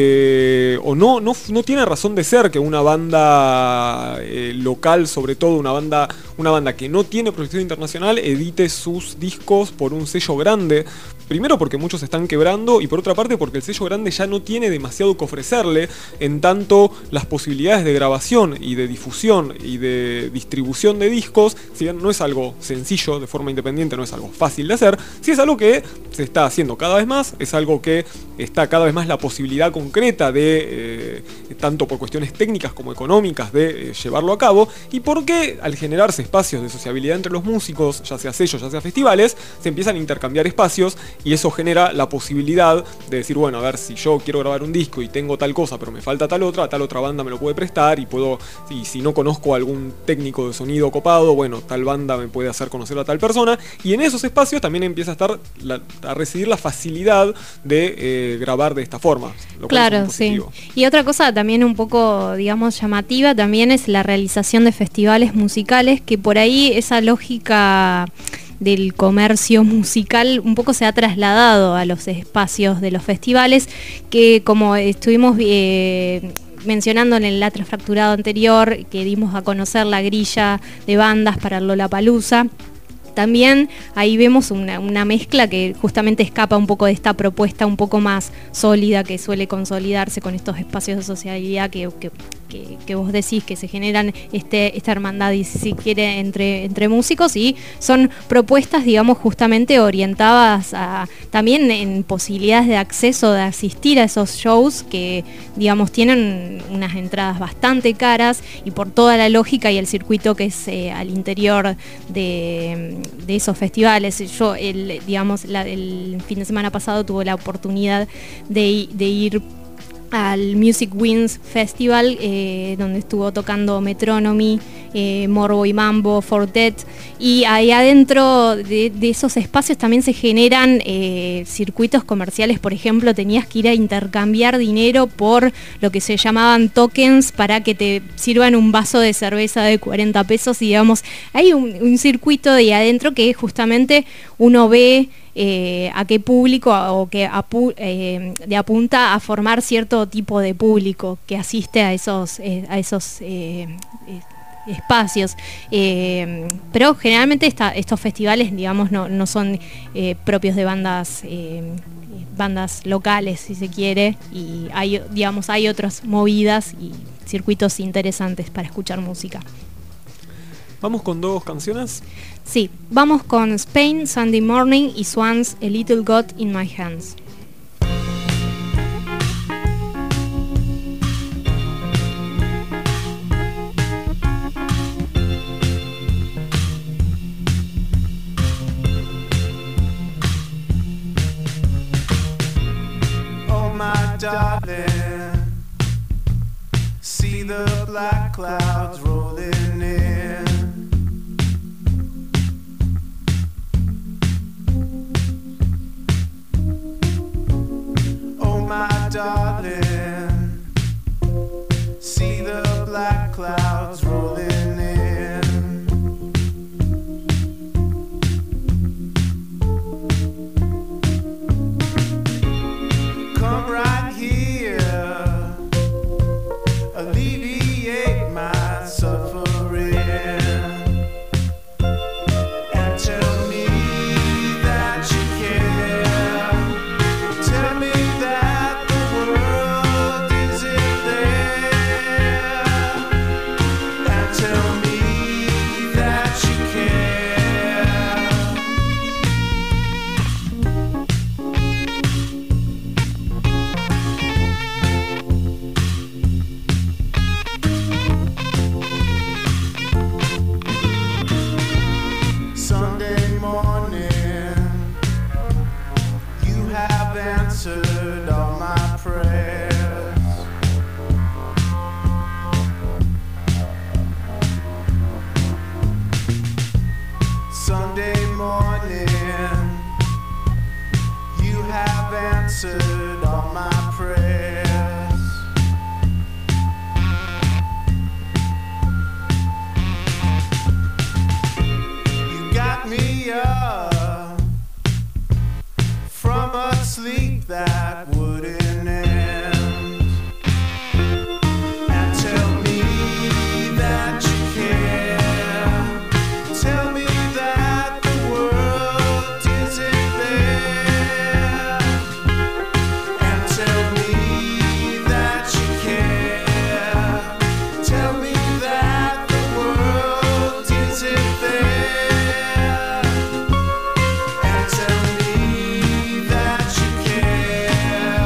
o no tiene razón de ser que una banda local, sobre todo una banda que no tiene proyección internacional, edite sus discos por un sello grande. Primero porque muchos se están quebrando y por otra parte porque el sello grande ya no tiene demasiado que ofrecerle, en tanto las posibilidades de grabación y de difusión y de distribución de discos, si bien no es algo sencillo de forma independiente, no es algo fácil de hacer, sí es algo que se está haciendo cada vez más, es algo que está cada vez más la posibilidad concreta de, tanto por cuestiones técnicas como económicas, de llevarlo a cabo, y porque al generarse espacios de sociabilidad entre los músicos, ya sea sellos, ya sea festivales, se empiezan a intercambiar espacios. Y eso genera la posibilidad de decir, bueno, a ver, si yo quiero grabar un disco y tengo tal cosa, pero me falta tal otra banda me lo puede prestar y si no conozco a algún técnico de sonido copado, bueno, tal banda me puede hacer conocer a tal persona. Y en esos espacios también empieza a residir la facilidad de grabar de esta forma. Claro, sí. Y otra cosa también un poco, llamativa, también es la realización de festivales musicales, que por ahí esa lógica del comercio musical un poco se ha trasladado a los espacios de los festivales, que como estuvimos mencionando en el Atlas Fracturado anterior, que dimos a conocer la grilla de bandas para el Lollapalooza, también ahí vemos una mezcla que justamente escapa un poco de esta propuesta un poco más sólida que suele consolidarse con estos espacios de sociabilidad que vos decís que se generan esta hermandad, y si quiere, entre músicos, y son propuestas, digamos, justamente orientadas también en posibilidades de acceso, de asistir a esos shows que, digamos, tienen unas entradas bastante caras, y por toda la lógica y el circuito que es al interior de esos festivales. Yo, el fin de semana pasado tuve la oportunidad de ir al Music Wings Festival, donde estuvo tocando Metronomy, Morbo y Mambo, Fortet, y ahí adentro de esos espacios también se generan circuitos comerciales. Por ejemplo, tenías que ir a intercambiar dinero por lo que se llamaban tokens para que te sirvan un vaso de cerveza de 40 pesos, y digamos, hay un circuito de ahí adentro que justamente uno ve a qué público, o que apunta a formar cierto tipo de público que asiste a esos espacios, pero generalmente estos festivales, digamos, no son propios de bandas locales, si se quiere, y hay otras movidas y circuitos interesantes para escuchar música. ¿Vamos con dos canciones? Sí, vamos con Spain, Sunday Morning, y Swans, A Little God in My Hands. Oh my darling, see the black clouds rolling in. My darling, see the black clouds rolling in. Come right here, alleviate my suffering, and tell me that you care. Tell me that tell me that you care. Sunday morning, you have answered all my prayers. Sunday morning, you have answered all my prayers. You got me up from a sleep that wouldn't end, and tell me that you care. Tell me that the world isn't there, and tell me that you care. Tell me that the world isn't there, and tell me that you care.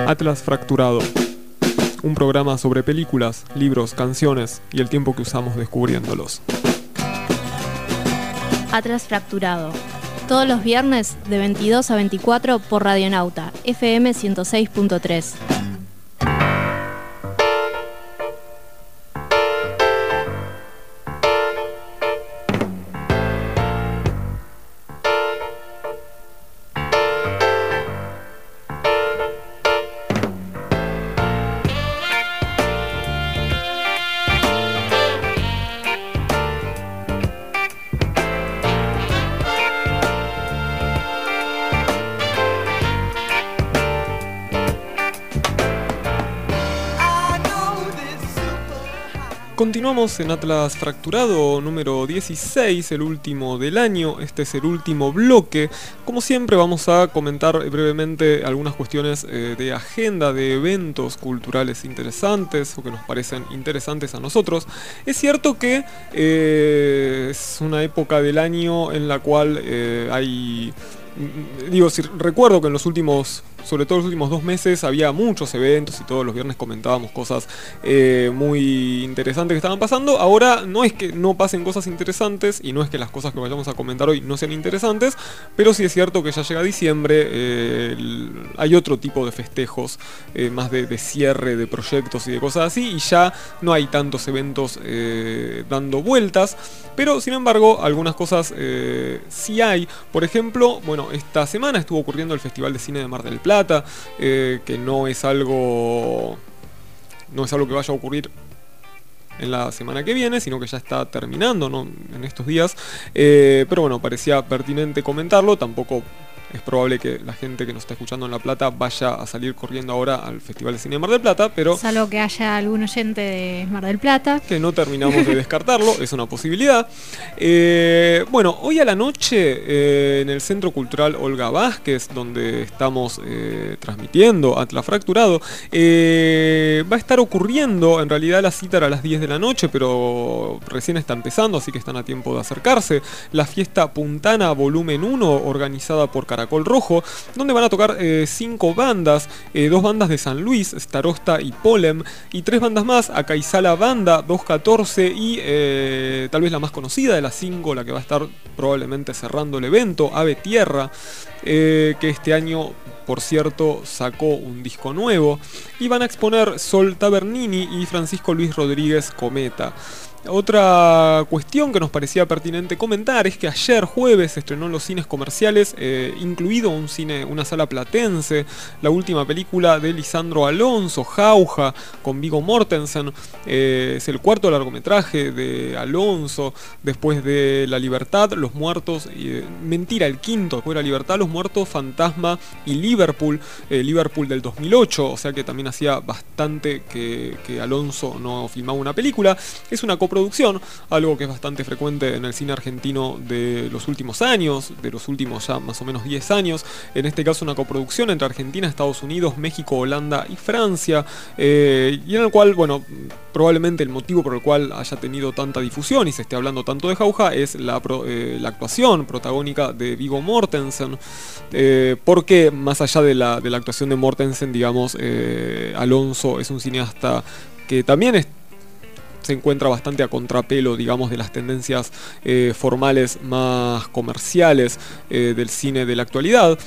Atlas Fracturado. Un programa sobre películas, libros, canciones y el tiempo que usamos descubriéndolos. Atlas Fracturado. Todos los viernes de 22 a 24 por Radionauta, FM 106.3. Continuamos en Atlas Fracturado número 16, el último del año. Este es el último bloque. Como siempre vamos a comentar brevemente algunas cuestiones de agenda, de eventos culturales interesantes o que nos parecen interesantes a nosotros. Es cierto que es una época del año en la cual hay... Digo, si recuerdo que en los últimos, sobre todo los últimos 2 meses, había muchos eventos y todos los viernes comentábamos cosas muy interesantes que estaban pasando. Ahora no es que no pasen cosas interesantes y no es que las cosas que vayamos a comentar hoy no sean interesantes, pero sí es cierto que ya llega diciembre, hay otro tipo de festejos, más de cierre de proyectos y de cosas así, y ya no hay tantos eventos dando vueltas, pero sin embargo algunas cosas sí hay. Por ejemplo, bueno, esta semana estuvo ocurriendo el Festival de Cine de Mar del Plata, que no es algo que vaya a ocurrir en la semana que viene, sino que ya está terminando, ¿no?, en estos días, pero bueno, parecía pertinente comentarlo. Tampoco es probable que la gente que nos está escuchando en La Plata vaya a salir corriendo ahora al Festival de Cine de Mar del Plata, pero... Salvo que haya algún oyente de Mar del Plata. Que no terminamos de descartarlo, es una posibilidad. Bueno, hoy a la noche en el Centro Cultural Olga Vázquez, donde estamos transmitiendo Atlas Fracturado, va a estar ocurriendo, en realidad la cita era a las 10 de la noche, pero recién está empezando, así que están a tiempo de acercarse, la Fiesta Puntana Volumen 1, organizada por Caracol Rojo, donde van a tocar 5 bandas, 2 bandas de San Luis, Starosta y Polem, y 3 bandas más, Acaizala Banda, 214 y tal vez la más conocida de las 5, la que va a estar probablemente cerrando el evento, Ave Tierra, que este año, por cierto, sacó un disco nuevo, y van a exponer Sol Tabernini y Francisco Luis Rodríguez Cometa. Otra cuestión que nos parecía pertinente comentar es que ayer jueves se estrenó en los cines comerciales, incluido una sala platense, la última película de Lisandro Alonso, Jauja, con Viggo Mortensen. Es el 4.º largometraje de Alonso, después de La Libertad, Los Muertos, mentira, el 5.º, después de La Libertad, Los Muertos, Fantasma y Liverpool, Liverpool del 2008, o sea que también hacía bastante que Alonso no filmaba una película. Es una coproducción, algo que es bastante frecuente en el cine argentino de los últimos años, de los últimos ya más o menos 10 años. En este caso una coproducción entre Argentina, Estados Unidos, México, Holanda y Francia, y en el cual, bueno, probablemente el motivo por el cual haya tenido tanta difusión y se esté hablando tanto de Jauja es la actuación protagónica de Viggo Mortensen, porque más allá de la actuación de Mortensen, digamos, Alonso es un cineasta que también se encuentra bastante a contrapelo, digamos, de las tendencias formales más comerciales del cine de la actualidad.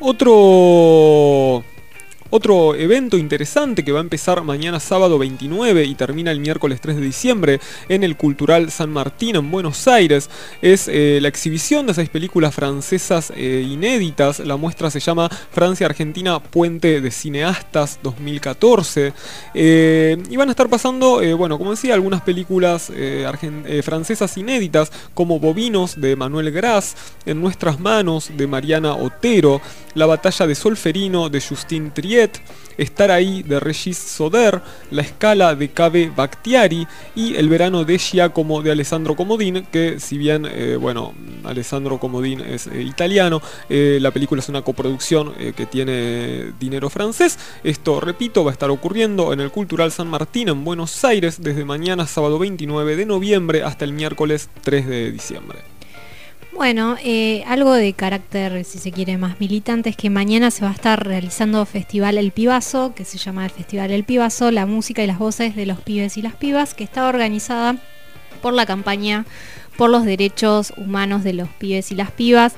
Otro evento interesante que va a empezar mañana sábado 29 y termina el miércoles 3 de diciembre en el Cultural San Martín en Buenos Aires es la exhibición de 6 películas francesas inéditas. La muestra se llama Francia-Argentina Puente de Cineastas 2014, y van a estar pasando, bueno, como decía, algunas películas francesas inéditas como Bovinos de Manuel Gras, En Nuestras Manos de Mariana Otero, La Batalla de Solferino de Justine Triet, Estar Ahí de Regis Soder, La Escala de Cabe Bakhtiari y El Verano de Giacomo de Alessandro Comodin, que si bien, bueno, Alessandro Comodin es italiano, la película es una coproducción que tiene dinero francés. Esto, repito, va a estar ocurriendo en el Cultural San Martín en Buenos Aires desde mañana sábado 29 de noviembre hasta el miércoles 3 de diciembre. Bueno, algo de carácter, si se quiere, más militante es que mañana se va a estar realizando Festival El Pibazo, que se llama el Festival El Pibazo, la música y las voces de los pibes y las pibas, que está organizada por la campaña por los derechos humanos de los pibes y las pibas.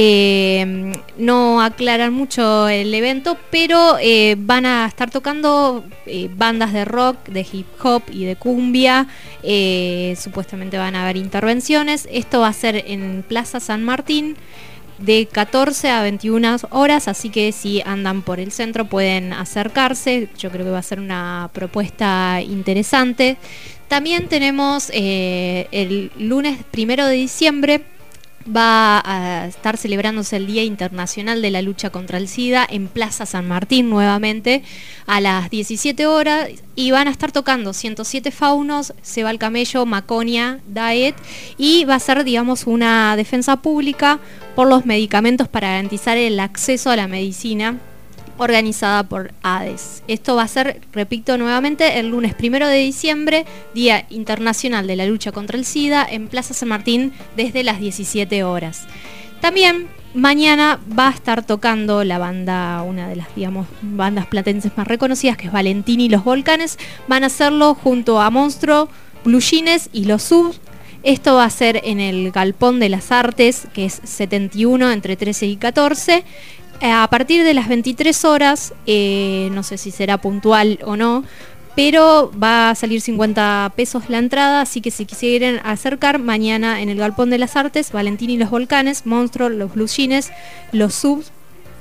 No aclaran mucho el evento, pero van a estar tocando bandas de rock, de hip hop y de cumbia. Supuestamente van a haber intervenciones. Esto va a ser en Plaza San Martín de 14 a 21 horas, así que si andan por el centro pueden acercarse. Yo creo que va a ser una propuesta interesante. También tenemos el lunes 1 de diciembre va a estar celebrándose el Día Internacional de la Lucha contra el SIDA en Plaza San Martín nuevamente a las 17 horas y van a estar tocando 107 Faunos, Se va el Camello, Maconia, Daet, y va a ser, digamos, una defensa pública por los medicamentos para garantizar el acceso a la medicina, organizada por ADES. Esto va a ser, repito nuevamente, el lunes 1 de diciembre, Día Internacional de la Lucha contra el SIDA, en Plaza San Martín desde las 17 horas. También mañana va a estar tocando la banda, una de las, digamos, bandas platenses más reconocidas, que es Valentín y los Volcanes. Van a hacerlo junto a Monstruo, Blue Jeans y los Subs. Esto va a ser en el Galpón de las Artes, que es 71 entre 13 y 14. A partir de las 23 horas, no sé si será puntual o no, pero va a salir 50 pesos la entrada, así que si quisieran acercar, mañana en el Galpón de las Artes, Valentín y los Volcanes, Monstruo, los Blue Jeans, los Subs,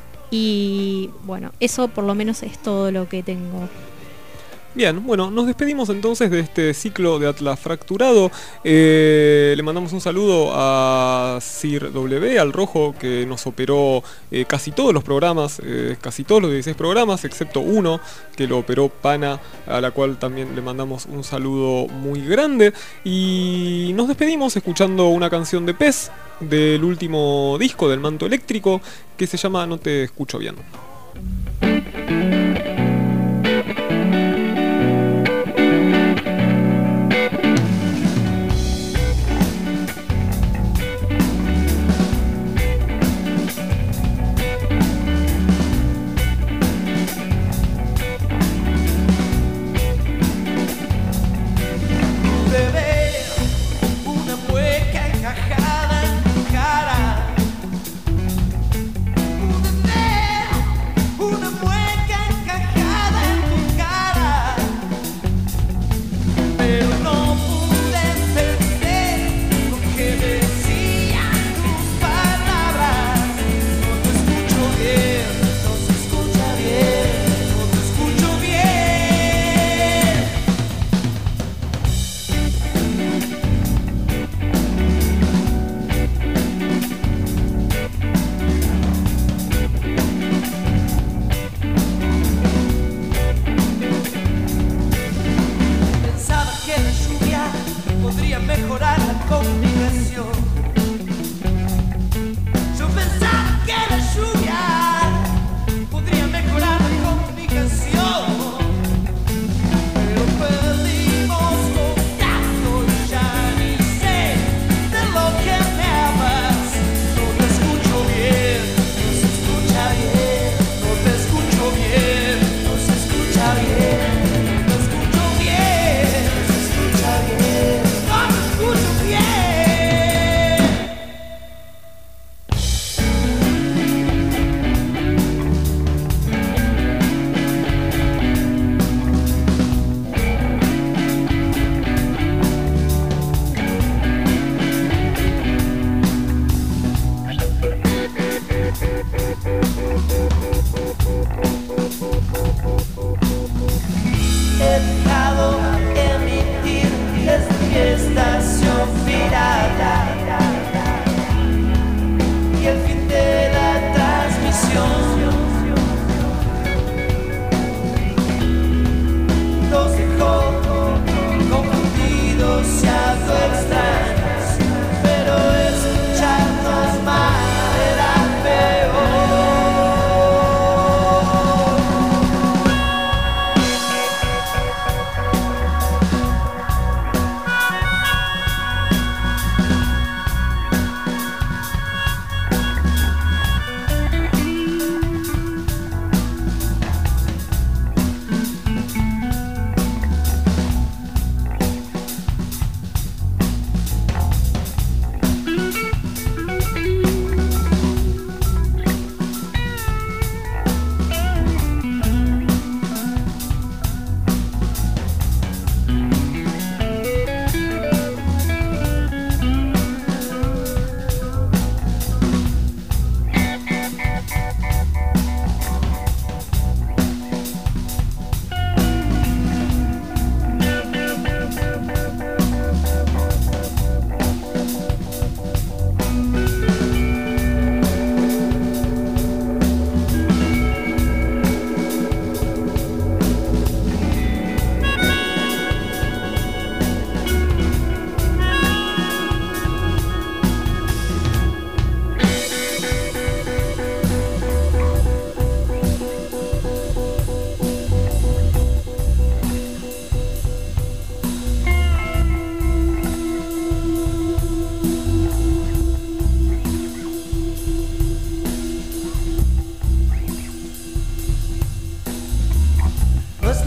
y bueno, eso por lo menos es todo lo que tengo. Bien, bueno, nos despedimos entonces de este ciclo de Atlas Fracturado. Le mandamos un saludo a Sir W, al Rojo, que nos operó casi todos los programas, casi todos los 16 programas, excepto uno que lo operó Pana, a la cual también le mandamos un saludo muy grande. Y nos despedimos escuchando una canción de Pez, del último disco del Manto Eléctrico, que se llama No te escucho bien. Pude ver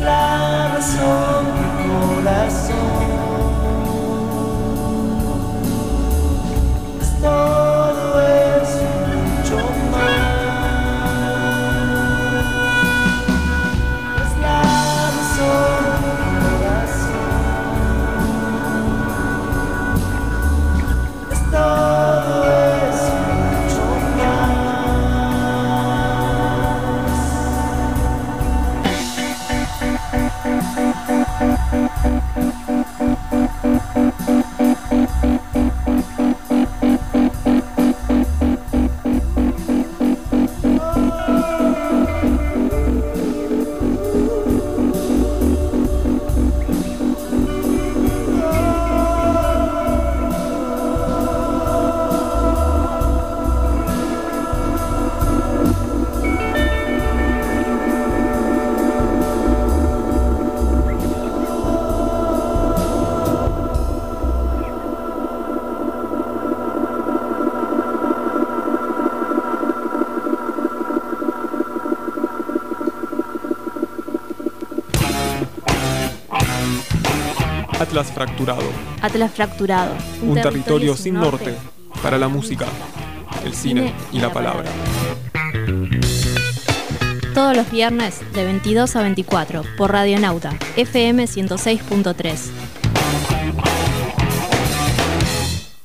la razón, mi corazón. Es todo eso, mucho más. Es la razón, mi corazón. Es todo eso, mucho más. Atlas fracturado. Atlas fracturado. Un territorio sin norte para la música, el cine y la palabra. Todos los viernes de 22 a 24 por Radionauta, FM 106.3.